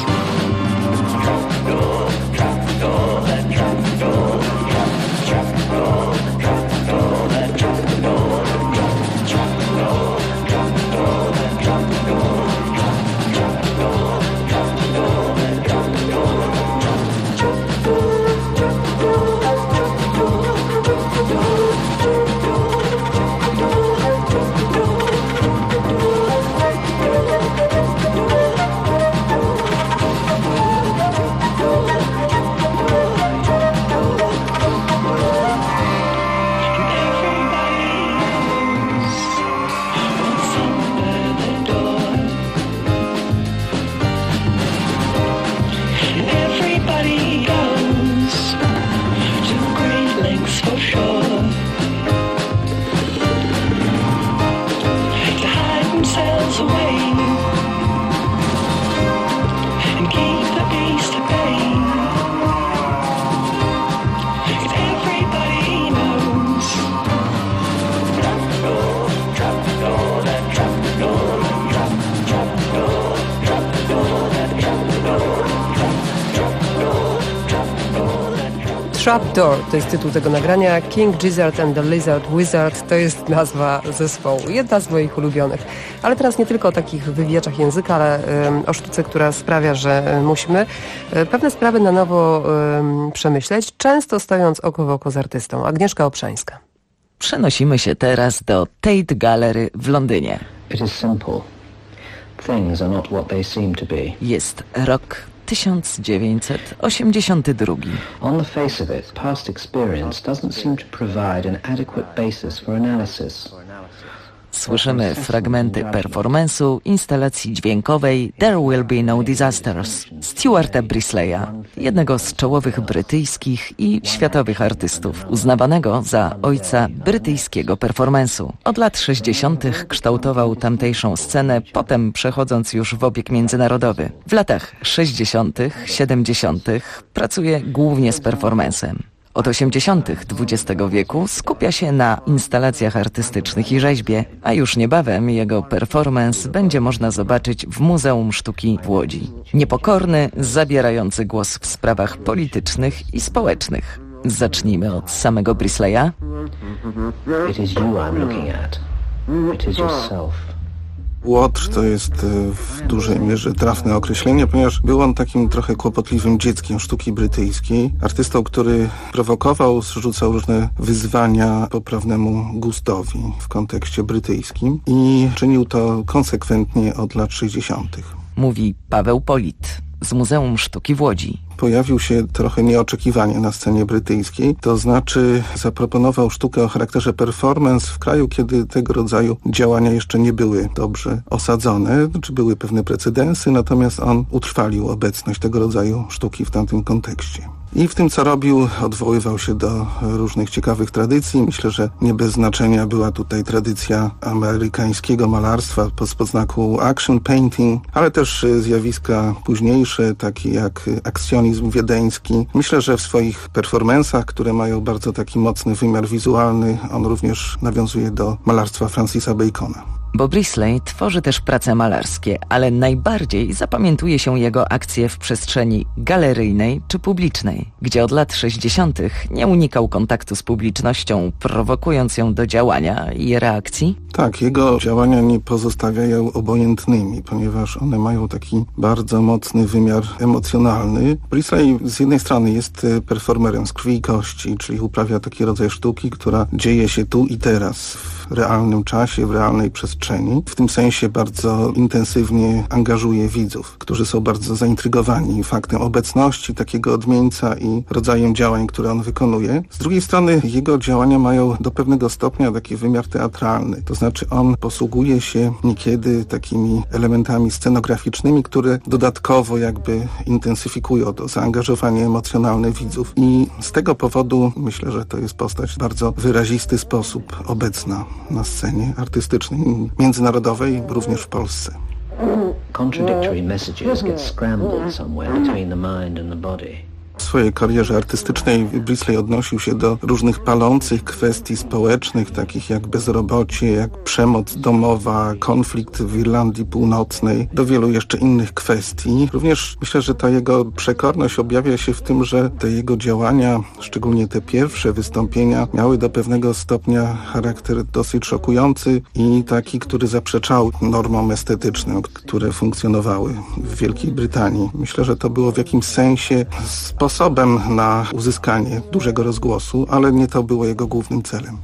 Trapdoor to jest tytuł tego nagrania. King Gizzard and the Lizard Wizard to jest nazwa zespołu. Jedna z moich ulubionych. Ale teraz nie tylko o takich wywijaczach języka, ale o sztuce, która sprawia, że musimy pewne sprawy na nowo przemyśleć, często stojąc oko w oko z artystą. Agnieszka Obszańska. Przenosimy się teraz do Tate Gallery w Londynie. It is simple. Things are not what they seem to be. Jest rok 1982. On the face of it, past experience doesn't seem to provide an adequate basis for analysis. Słyszymy fragmenty performance'u instalacji dźwiękowej There Will Be No Disasters Stuarta Brisleya, jednego z czołowych brytyjskich i światowych artystów, uznawanego za ojca brytyjskiego performance'u. Od lat 60. kształtował tamtejszą scenę, potem przechodząc już w obieg międzynarodowy. W latach 60., 70. pracuje głównie z performance'em. Od 80. XX wieku skupia się na instalacjach artystycznych i rzeźbie, a już niebawem jego performance będzie można zobaczyć w Muzeum Sztuki w Łodzi. Niepokorny, zabierający głos w sprawach politycznych i społecznych. Zacznijmy od samego Brisleya. It is you I'm looking at. It is yourself. Łotr to jest w dużej mierze trafne określenie, ponieważ był on takim trochę kłopotliwym dzieckiem sztuki brytyjskiej. Artystą, który prowokował, zrzucał różne wyzwania poprawnemu gustowi w kontekście brytyjskim i czynił to konsekwentnie od lat 60. Mówi Paweł Polit, z Muzeum Sztuki w Łodzi. Pojawił się trochę nieoczekiwanie na scenie brytyjskiej, to znaczy zaproponował sztukę o charakterze performance w kraju, kiedy tego rodzaju działania jeszcze nie były dobrze osadzone, czy były pewne precedensy, natomiast on utrwalił obecność tego rodzaju sztuki w tamtym kontekście. I w tym, co robił, odwoływał się do różnych ciekawych tradycji. Myślę, że nie bez znaczenia była tutaj tradycja amerykańskiego malarstwa spod znaku action painting, ale też zjawiska późniejsze, takie jak akcjonizm wiedeński. Myślę, że w swoich performansach, które mają bardzo taki mocny wymiar wizualny, on również nawiązuje do malarstwa Francisa Bacona. Bo Brisley tworzy też prace malarskie, ale najbardziej zapamiętuje się jego akcje w przestrzeni galeryjnej czy publicznej, gdzie od lat 60. nie unikał kontaktu z publicznością, prowokując ją do działania i reakcji? Tak, jego działania nie pozostawiają obojętnymi, ponieważ one mają taki bardzo mocny wymiar emocjonalny. Brisley z jednej strony jest performerem z krwi i kości, czyli uprawia taki rodzaj sztuki, która dzieje się tu i teraz, w realnym czasie, w realnej przestrzeni. W tym sensie bardzo intensywnie angażuje widzów, którzy są bardzo zaintrygowani faktem obecności takiego odmieńca i rodzajem działań, które on wykonuje. Z drugiej strony jego działania mają do pewnego stopnia taki wymiar teatralny. To znaczy on posługuje się niekiedy takimi elementami scenograficznymi, które dodatkowo jakby intensyfikują to zaangażowanie emocjonalne widzów. I z tego powodu myślę, że to jest postać w bardzo wyrazisty sposób obecna na scenie artystycznej, międzynarodowej, również w Polsce. Contradictory messages get scrambled somewhere between the mind and the body. W swojej karierze artystycznej Brisley odnosił się do różnych palących kwestii społecznych, takich jak bezrobocie, jak przemoc domowa, konflikt w Irlandii Północnej, do wielu jeszcze innych kwestii. Również myślę, że ta jego przekorność objawia się w tym, że te jego działania, szczególnie te pierwsze wystąpienia, miały do pewnego stopnia charakter dosyć szokujący i taki, który zaprzeczał normom estetycznym, które funkcjonowały w Wielkiej Brytanii. Myślę, że to było w jakimś sensie sposobem na uzyskanie dużego rozgłosu, ale nie to było jego głównym celem.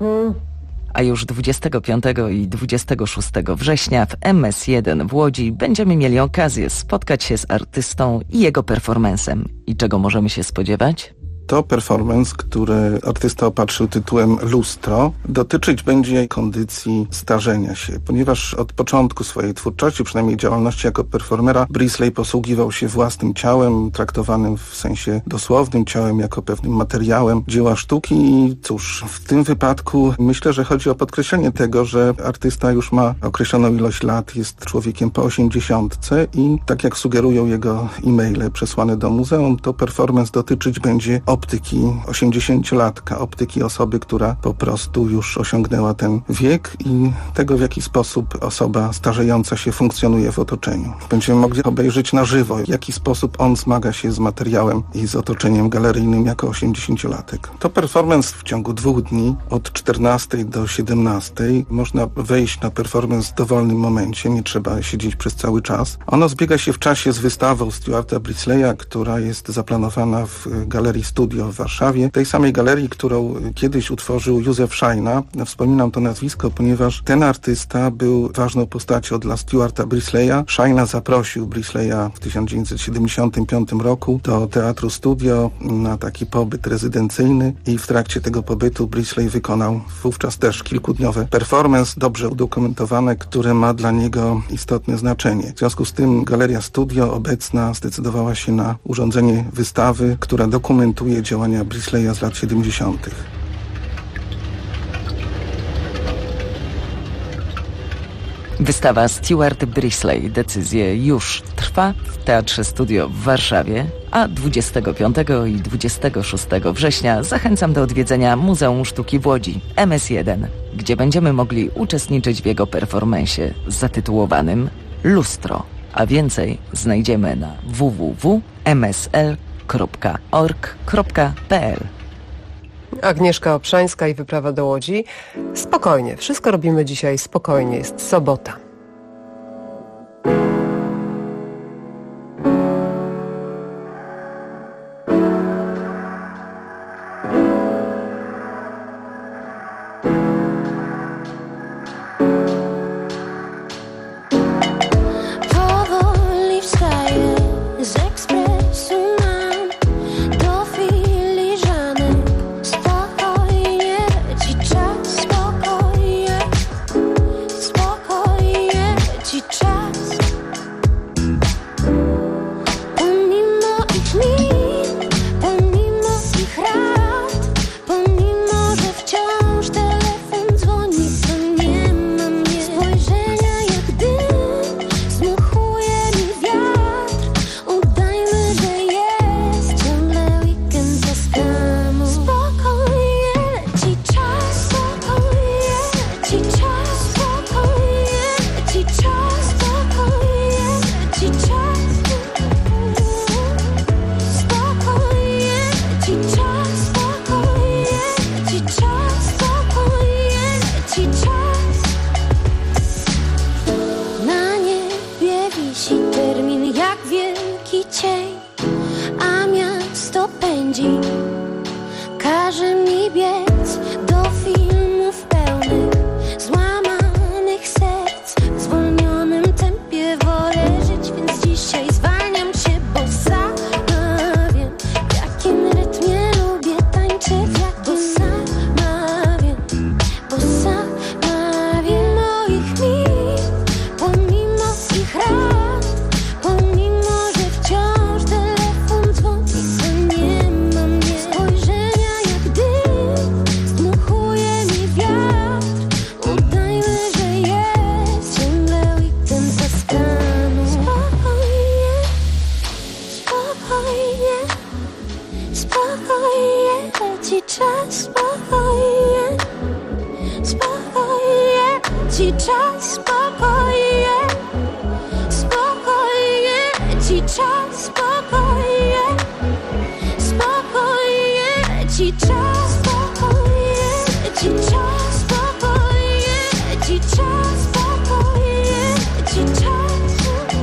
A już 25 i 26 września w MS1 w Łodzi będziemy mieli okazję spotkać się z artystą i jego performansem. I czego możemy się spodziewać? To performance, który artysta opatrzył tytułem Lustro, dotyczyć będzie kondycji starzenia się, ponieważ od początku swojej twórczości, przynajmniej działalności jako performera, Brisley posługiwał się własnym ciałem, traktowanym w sensie dosłownym, ciałem jako pewnym materiałem dzieła sztuki i cóż, w tym wypadku myślę, że chodzi o podkreślenie tego, że artysta już ma określoną ilość lat, jest człowiekiem po 80 i tak jak sugerują jego e-maile przesłane do muzeum, to performance dotyczyć będzie optyki 80-latka, optyki osoby, która po prostu już osiągnęła ten wiek i tego, w jaki sposób osoba starzejąca się funkcjonuje w otoczeniu. Będziemy mogli obejrzeć na żywo, w jaki sposób on zmaga się z materiałem i z otoczeniem galeryjnym jako 80-latek. To performance w ciągu 2 dni, od 14 do 17. Można wejść na performance w dowolnym momencie, nie trzeba siedzieć przez cały czas. Ono zbiega się w czasie z wystawą Stuarta Brisleya, która jest zaplanowana w Galerii Studio w Warszawie, tej samej galerii, którą kiedyś utworzył Józef Szajna. Wspominam to nazwisko, ponieważ ten artysta był ważną postacią dla Stuarta Brisleya. Szajna zaprosił Brisleya w 1975 roku do Teatru Studio na taki pobyt rezydencyjny i w trakcie tego pobytu Brisley wykonał wówczas też kilkudniowe performance, dobrze udokumentowane, które ma dla niego istotne znaczenie. W związku z tym Galeria Studio obecna zdecydowała się na urządzenie wystawy, która dokumentuje działania Brisleya z lat 70. Wystawa Stuart Brisley Decyzje już trwa w Teatrze Studio w Warszawie, a 25 i 26 września zachęcam do odwiedzenia Muzeum Sztuki w Łodzi, MS1, gdzie będziemy mogli uczestniczyć w jego performansie zatytułowanym Lustro, a więcej znajdziemy na www.msl.org.pl. Agnieszka Obszańska i wyprawa do Łodzi. Spokojnie, wszystko robimy dzisiaj spokojnie, jest sobota. Powoli wstaję z pędzi. Każe mi biec do filmów pełnych złamanych serc. W zwolnionym tempie wolę żyć, więc dzisiaj zwalniam się, bo sama wiem, w jakim rytmie lubię tańczyć, bo sama wiem, bo sama wiem moich mit, pomimo ich rad, pomimo, że wciąż telefon dzwoni, to nie ma mnie. Spojrzenia jak dym, zdmuchuje mi wiatr. Udajmy, że jest ciągle weekend za stanu. Spokojnie, spokojnie, spokojnie, leci czas, spokojnie, spokojnie, leci czas, spokojnie, spokojnie, leci czas, spokojnie, spokojnie, leci czas, spokojnie, leci czas, spokojnie, leci czas, spokojnie, leci czas,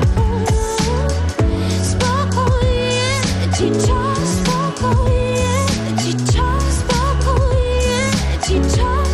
spokojnie, leci czas, spokojnie, leci czas, spokojnie, leci czas.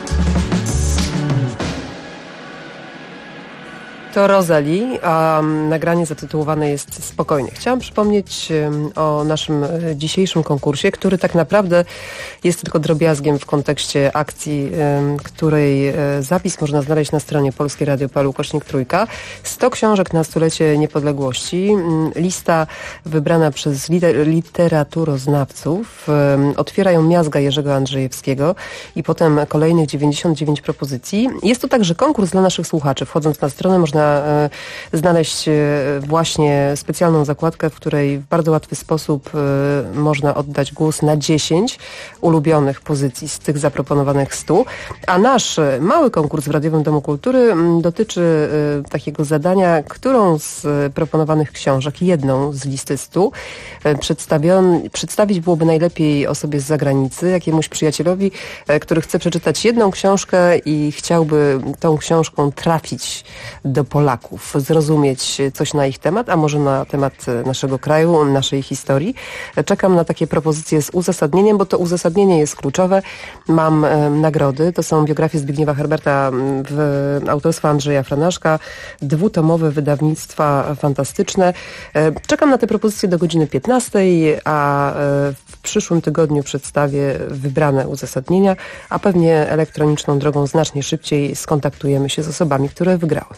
To Rosalie, a nagranie zatytułowane jest Spokojnie. Chciałam przypomnieć o naszym dzisiejszym konkursie, który tak naprawdę jest tylko drobiazgiem w kontekście akcji, której zapis można znaleźć na stronie polskieradio.pl/3. 100 książek na stulecie niepodległości. Lista wybrana przez literaturoznawców. Otwiera ją miazga Jerzego Andrzejewskiego i potem kolejnych 99 propozycji. Jest to także konkurs dla naszych słuchaczy. Wchodząc na stronę można znaleźć właśnie specjalną zakładkę, w której w bardzo łatwy sposób można oddać głos na 10 ulubionych pozycji z tych zaproponowanych 100. A nasz mały konkurs w Radiowym Domu Kultury dotyczy takiego zadania, którą z proponowanych książek, jedną z listy 100, przedstawić byłoby najlepiej osobie z zagranicy, jakiemuś przyjacielowi, który chce przeczytać jedną książkę i chciałby tą książką trafić do Polaków, zrozumieć coś na ich temat, a może na temat naszego kraju, naszej historii. Czekam na takie propozycje z uzasadnieniem, bo to uzasadnienie jest kluczowe. Mam nagrody, to są biografie Zbigniewa Herberta autorstwa Andrzeja Franaszka, 2-tomowe wydawnictwa fantastyczne. Czekam na te propozycje do godziny 15, a w przyszłym tygodniu przedstawię wybrane uzasadnienia, a pewnie elektroniczną drogą znacznie szybciej skontaktujemy się z osobami, które wygrały.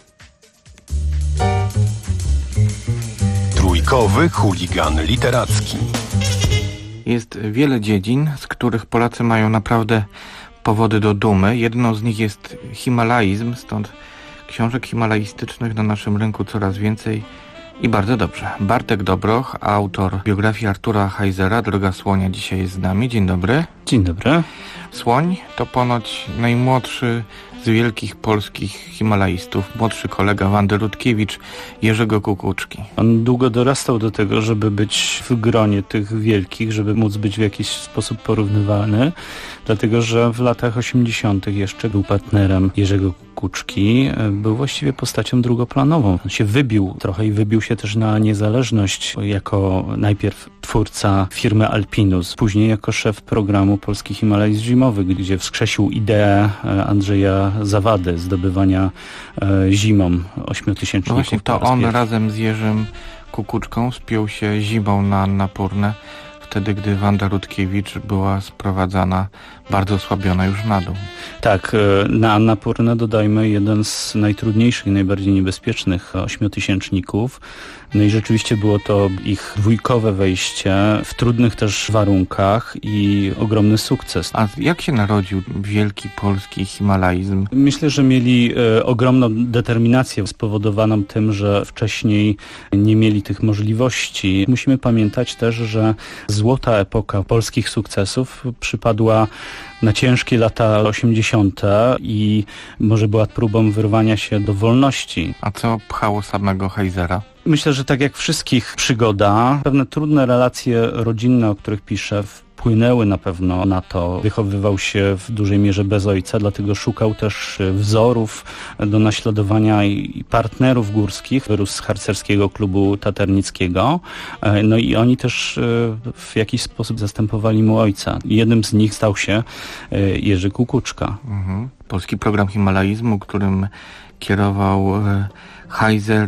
Trójkowy chuligan literacki. Jest wiele dziedzin, z których Polacy mają naprawdę powody do dumy. Jedną z nich jest himalaizm, stąd książek himalaistycznych na naszym rynku coraz więcej i bardzo dobrze. Bartek Dobroch, autor biografii Artura Heisera, Droga Słonia, dzisiaj jest z nami. Dzień dobry. Dzień dobry. Słoń to ponoć najmłodszy z wielkich polskich himalaistów, młodszy kolega Wandy Rutkiewicz, Jerzego Kukuczki. On długo dorastał do tego, żeby być w gronie tych wielkich, żeby móc być w jakiś sposób porównywalny, dlatego że w latach 80. jeszcze był partnerem Jerzego Kukuczki, był właściwie postacią drugoplanową. On się wybił trochę i wybił się też na niezależność jako najpierw twórca firmy Alpinus, później jako szef programu Polski Himalajzm Zimowy, gdzie wskrzesił ideę Andrzeja Zawady zdobywania zimą 8-tysięczników. No właśnie to on razem z Jerzym Kukuczką spiął się zimą na Annapurnę, wtedy gdy Wanda Rutkiewicz była sprowadzana bardzo osłabiona już na dół. Tak, na Annapurnę dodajmy jeden z najtrudniejszych i najbardziej niebezpiecznych 8-tysięczników. No i rzeczywiście było to ich dwójkowe wejście w trudnych też warunkach i ogromny sukces. A jak się narodził wielki polski himalaizm? Myślę, że mieli ogromną determinację spowodowaną tym, że wcześniej nie mieli tych możliwości. Musimy pamiętać też, że złota epoka polskich sukcesów przypadła na ciężkie lata 80. i może była próbą wyrwania się do wolności. A co pchało samego Heisera? Myślę, że tak jak wszystkich przygoda, pewne trudne relacje rodzinne, o których piszę, wpłynęły na pewno na to. Wychowywał się w dużej mierze bez ojca, dlatego szukał też wzorów do naśladowania i partnerów górskich. Wyrósł z harcerskiego klubu taternickiego. No i oni też w jakiś sposób zastępowali mu ojca. Jednym z nich stał się Jerzy Kukuczka. Polski program himalaizmu, którym kierował Heiser,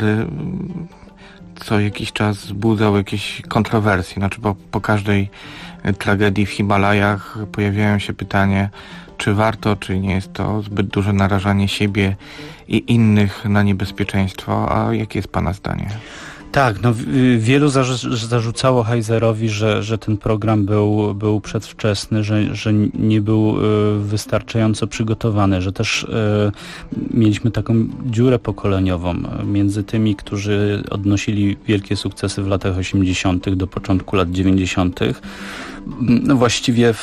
co jakiś czas wzbudzał jakieś kontrowersje. Znaczy po każdej tragedii w Himalajach pojawiają się pytanie, czy warto, czy nie jest to zbyt duże narażanie siebie i innych na niebezpieczeństwo. A jakie jest Pana zdanie? Tak, no wielu zarzucało Heiserowi, że ten program był przedwczesny, że nie był wystarczająco przygotowany, że też mieliśmy taką dziurę pokoleniową między tymi, którzy odnosili wielkie sukcesy w latach 80. do początku lat 90. No właściwie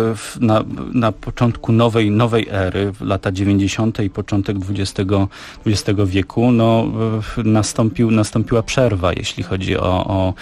na początku nowej ery, w lata 90. i początek XX wieku, no nastąpiła przerwa, jeśli chodzi o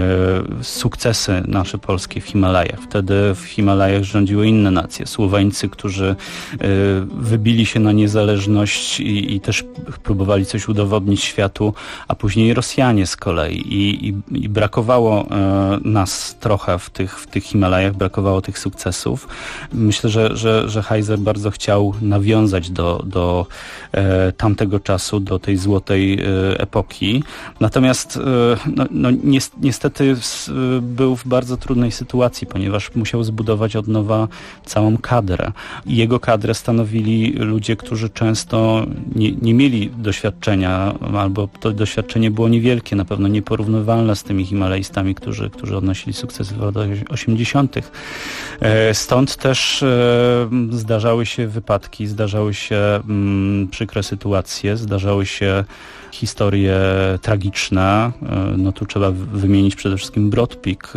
sukcesy nasze polskie w Himalajach. Wtedy w Himalajach rządziły inne nacje. Słoweńcy, którzy wybili się na niezależność i też próbowali coś udowodnić światu, a później Rosjanie z kolei. I brakowało nas trochę w tych Himalajach, brakowało tych sukcesów. Myślę, że Heiser bardzo chciał nawiązać do tamtego czasu, do tej złotej epoki. Natomiast niestety był w bardzo trudnej sytuacji, ponieważ musiał zbudować od nowa całą kadrę. I jego kadrę stanowili ludzie, którzy często nie mieli doświadczenia, albo to doświadczenie było niewielkie, na pewno nieporównywalne z tymi himalajstami, którzy odnosili sukcesy w latach 80. Stąd też zdarzały się wypadki, zdarzały się przykre sytuacje, zdarzały się historie tragiczne. No tu trzeba wymienić przede wszystkim Broad Peak,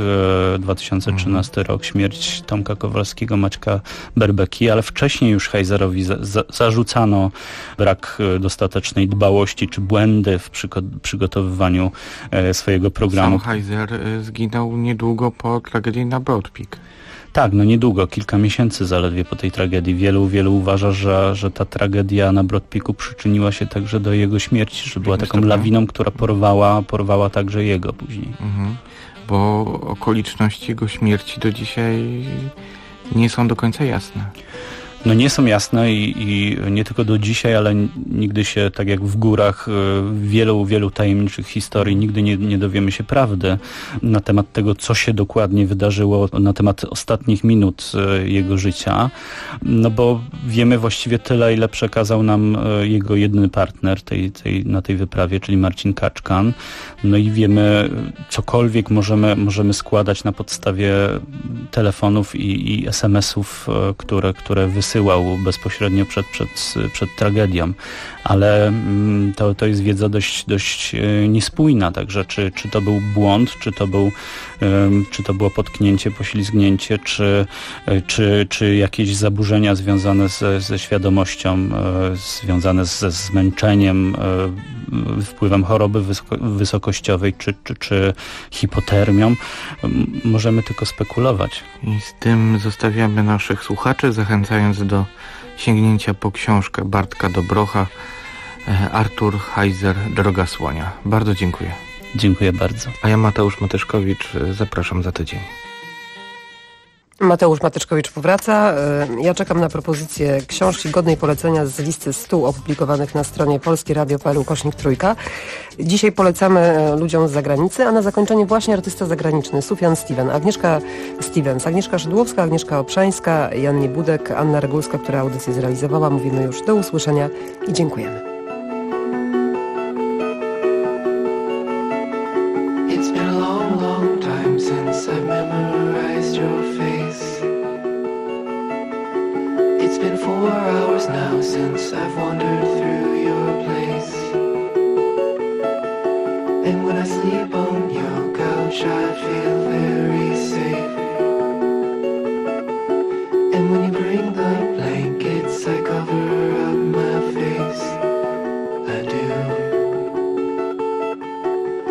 2013 rok, śmierć Tomka Kowalskiego, Maćka Berbeki, ale wcześniej już Heiserowi zarzucano brak dostatecznej dbałości czy błędy w przygotowywaniu swojego programu. Sam Heiser zginął niedługo po tragedii na Broad Peak. Tak, no niedługo, kilka miesięcy zaledwie po tej tragedii. Wielu uważa, że ta tragedia na Broad Peaku przyczyniła się także do jego śmierci, że była taką lawiną, która porwała także jego później. Bo okoliczności jego śmierci do dzisiaj nie są do końca jasne. No nie są jasne i nie tylko do dzisiaj, ale nigdy się, tak jak w górach, wielu tajemniczych historii, nigdy nie dowiemy się prawdy na temat tego, co się dokładnie wydarzyło, na temat ostatnich minut jego życia. No bo wiemy właściwie tyle, ile przekazał nam jego jedyny partner na tej wyprawie, czyli Marcin Kaczkan. No i wiemy, cokolwiek możemy składać na podstawie telefonów i SMS-ów, które wysyłał bezpośrednio przed tragedią, ale to jest wiedza dość niespójna, także czy to był błąd, czy to było potknięcie, poślizgnięcie, czy jakieś zaburzenia związane ze świadomością, związane ze zmęczeniem, wpływem choroby wysokościowej, czy hipotermią. Możemy tylko spekulować. I z tym zostawiamy naszych słuchaczy, zachęcając do sięgnięcia po książkę Bartka Dobrocha, Artur Heiser, Droga Słonia. Bardzo dziękuję. Dziękuję bardzo. A ja, Mateusz Matyczkowicz, zapraszam za tydzień. Mateusz Matyczkowicz powraca. Ja czekam na propozycję książki godnej polecenia z listy 100 opublikowanych na stronie polskieradio.pl/3. Dzisiaj polecamy ludziom z zagranicy, a na zakończenie właśnie artysta zagraniczny Sufjan Stevens, Agnieszka Szydłowska, Agnieszka Obszańska, Jan Niebudek, Anna Regulska, która audycję zrealizowała. Mówimy już do usłyszenia i dziękujemy. It's been a long, long time since I've memorized your face. It's been 4 hours now since I've wandered through your place. And when I sleep on your couch I feel very safe. And when you bring the blankets I cover up my face. I do.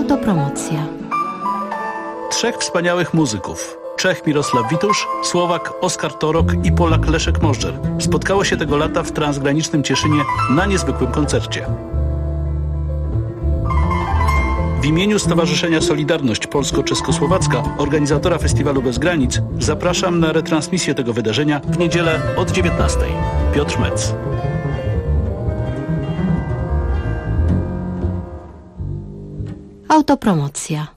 Autopromocja. Trzech wspaniałych muzyków. Czech Mirosław Witusz, Słowak Oskar Torok i Polak Leszek Możdżer spotkało się tego lata w transgranicznym Cieszynie na niezwykłym koncercie. W imieniu Stowarzyszenia Solidarność Polsko-Czeskosłowacka, organizatora Festiwalu Bez Granic, zapraszam na retransmisję tego wydarzenia w niedzielę od 19:00. Piotr Metz. Autopromocja.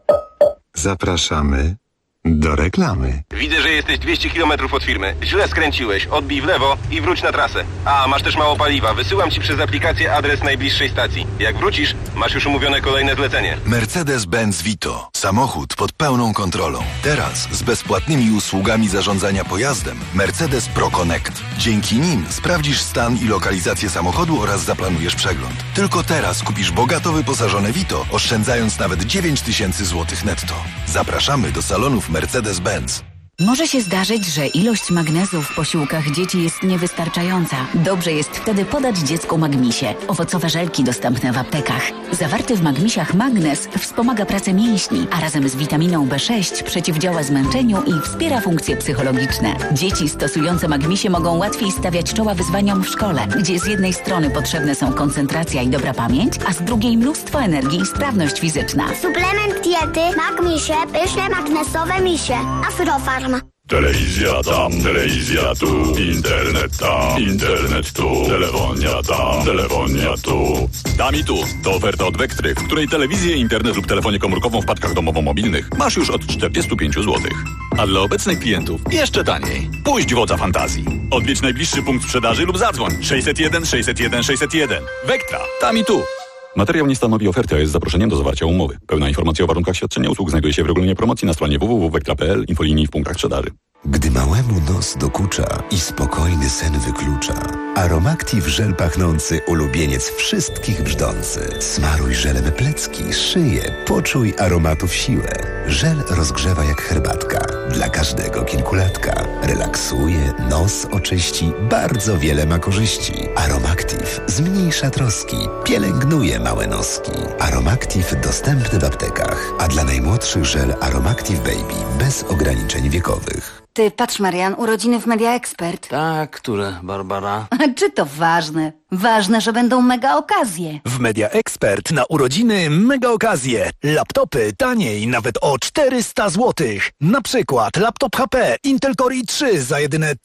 Zapraszamy do reklamy. Widzę, że jesteś 200 km od firmy. Źle skręciłeś. Odbij w lewo i wróć na trasę. A, masz też mało paliwa. Wysyłam ci przez aplikację adres najbliższej stacji. Jak wrócisz, masz już umówione kolejne zlecenie. Mercedes-Benz Vito. Samochód pod pełną kontrolą. Teraz z bezpłatnymi usługami zarządzania pojazdem Mercedes Pro Connect. Dzięki nim sprawdzisz stan i lokalizację samochodu oraz zaplanujesz przegląd. Tylko teraz kupisz bogato wyposażone Vito, oszczędzając nawet 9000 zł netto. Zapraszamy do salonów Mercedes-Benz. Może się zdarzyć, że ilość magnezu w posiłkach dzieci jest niewystarczająca. Dobrze jest wtedy podać dziecku Magmisie. Owocowe żelki dostępne w aptekach. Zawarty w Magmisiach magnez wspomaga pracę mięśni, a razem z witaminą B6 przeciwdziała zmęczeniu i wspiera funkcje psychologiczne. Dzieci stosujące Magmisie mogą łatwiej stawiać czoła wyzwaniom w szkole, gdzie z jednej strony potrzebne są koncentracja i dobra pamięć, a z drugiej mnóstwo energii i sprawność fizyczna. Suplement diety Magmisie, pyszne magnesowe misie. Afrofarm. Telewizja tam, telewizja tu, internet tam, internet tu, telefonia tam, telefonia tu. Tam i tu to oferta od Vectry, w której telewizję, internet lub telefonię komórkową w paczkach domowo-mobilnych masz już od 45 zł. A dla obecnych klientów jeszcze taniej. Puść wodza fantazji. Odwiedź najbliższy punkt sprzedaży lub zadzwoń 601 601 601. Vectra, tam i tu. Materiał nie stanowi oferty, a jest zaproszeniem do zawarcia umowy. Pełna informacja o warunkach świadczenia usług znajduje się w regulaminie promocji na stronie www.vectra.pl, infolinii w punktach sprzedaży. Gdy małemu nos dokucza i spokojny sen wyklucza, Aromactive żel pachnący ulubieniec wszystkich brzdący. Smaruj żelem plecki, szyję, poczuj aromatów siłę. Żel rozgrzewa jak herbatka, dla każdego kilkulatka. Relaksuje, nos oczyści, bardzo wiele ma korzyści. Aromactive zmniejsza troski, pielęgnuje małe noski. Aromactive dostępny w aptekach, a dla najmłodszych żel Aromactive Baby bez ograniczeń wiekowych. Ty, patrz Marian, urodziny w Media Expert. Tak, które, Barbara? Czy to ważne? Ważne, że będą mega okazje. W Media Expert na urodziny mega okazje. Laptopy taniej nawet o 400 zł. Na przykład laptop HP Intel Core i3 za jedyne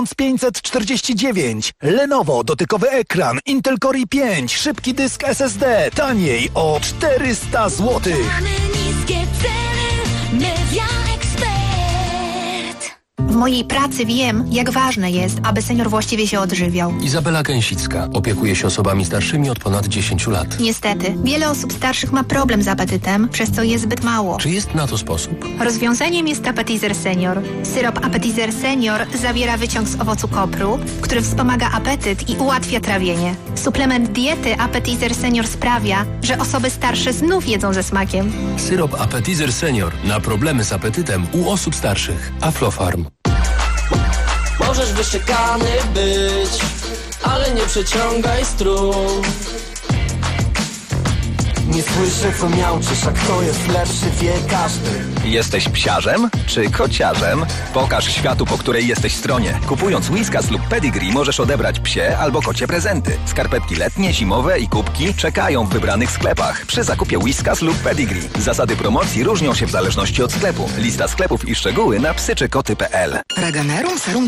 1549. Lenovo dotykowy ekran Intel Core i5, szybki dysk SSD taniej o 400 zł. Mamy niskie ceny, Media Expert. W mojej pracy wiem, jak ważne jest, aby senior właściwie się odżywiał. Izabela Gęsicka opiekuje się osobami starszymi od ponad 10 lat. Niestety, wiele osób starszych ma problem z apetytem, przez co je zbyt mało. Czy jest na to sposób? Rozwiązaniem jest Appetizer Senior. Syrop Appetizer Senior zawiera wyciąg z owocu kopru, który wspomaga apetyt i ułatwia trawienie. Suplement diety Appetizer Senior sprawia, że osoby starsze znów jedzą ze smakiem. Syrop Appetizer Senior na problemy z apetytem u osób starszych. Aflofarm. Możesz wyszczekany być, ale nie przeciągaj strun. Nie słyszę co miałczysz, a kto jest lepszy wie każdy. Jesteś psiarzem czy kociarzem? Pokaż światu, po której jesteś stronie. Kupując Whiskas lub Pedigree możesz odebrać psie albo kocie prezenty. Skarpetki letnie, zimowe i kubki czekają w wybranych sklepach przy zakupie Whiskas lub Pedigree. Zasady promocji różnią się w zależności od sklepu. Lista sklepów i szczegóły na psyczykoty.pl. Raganerum Serum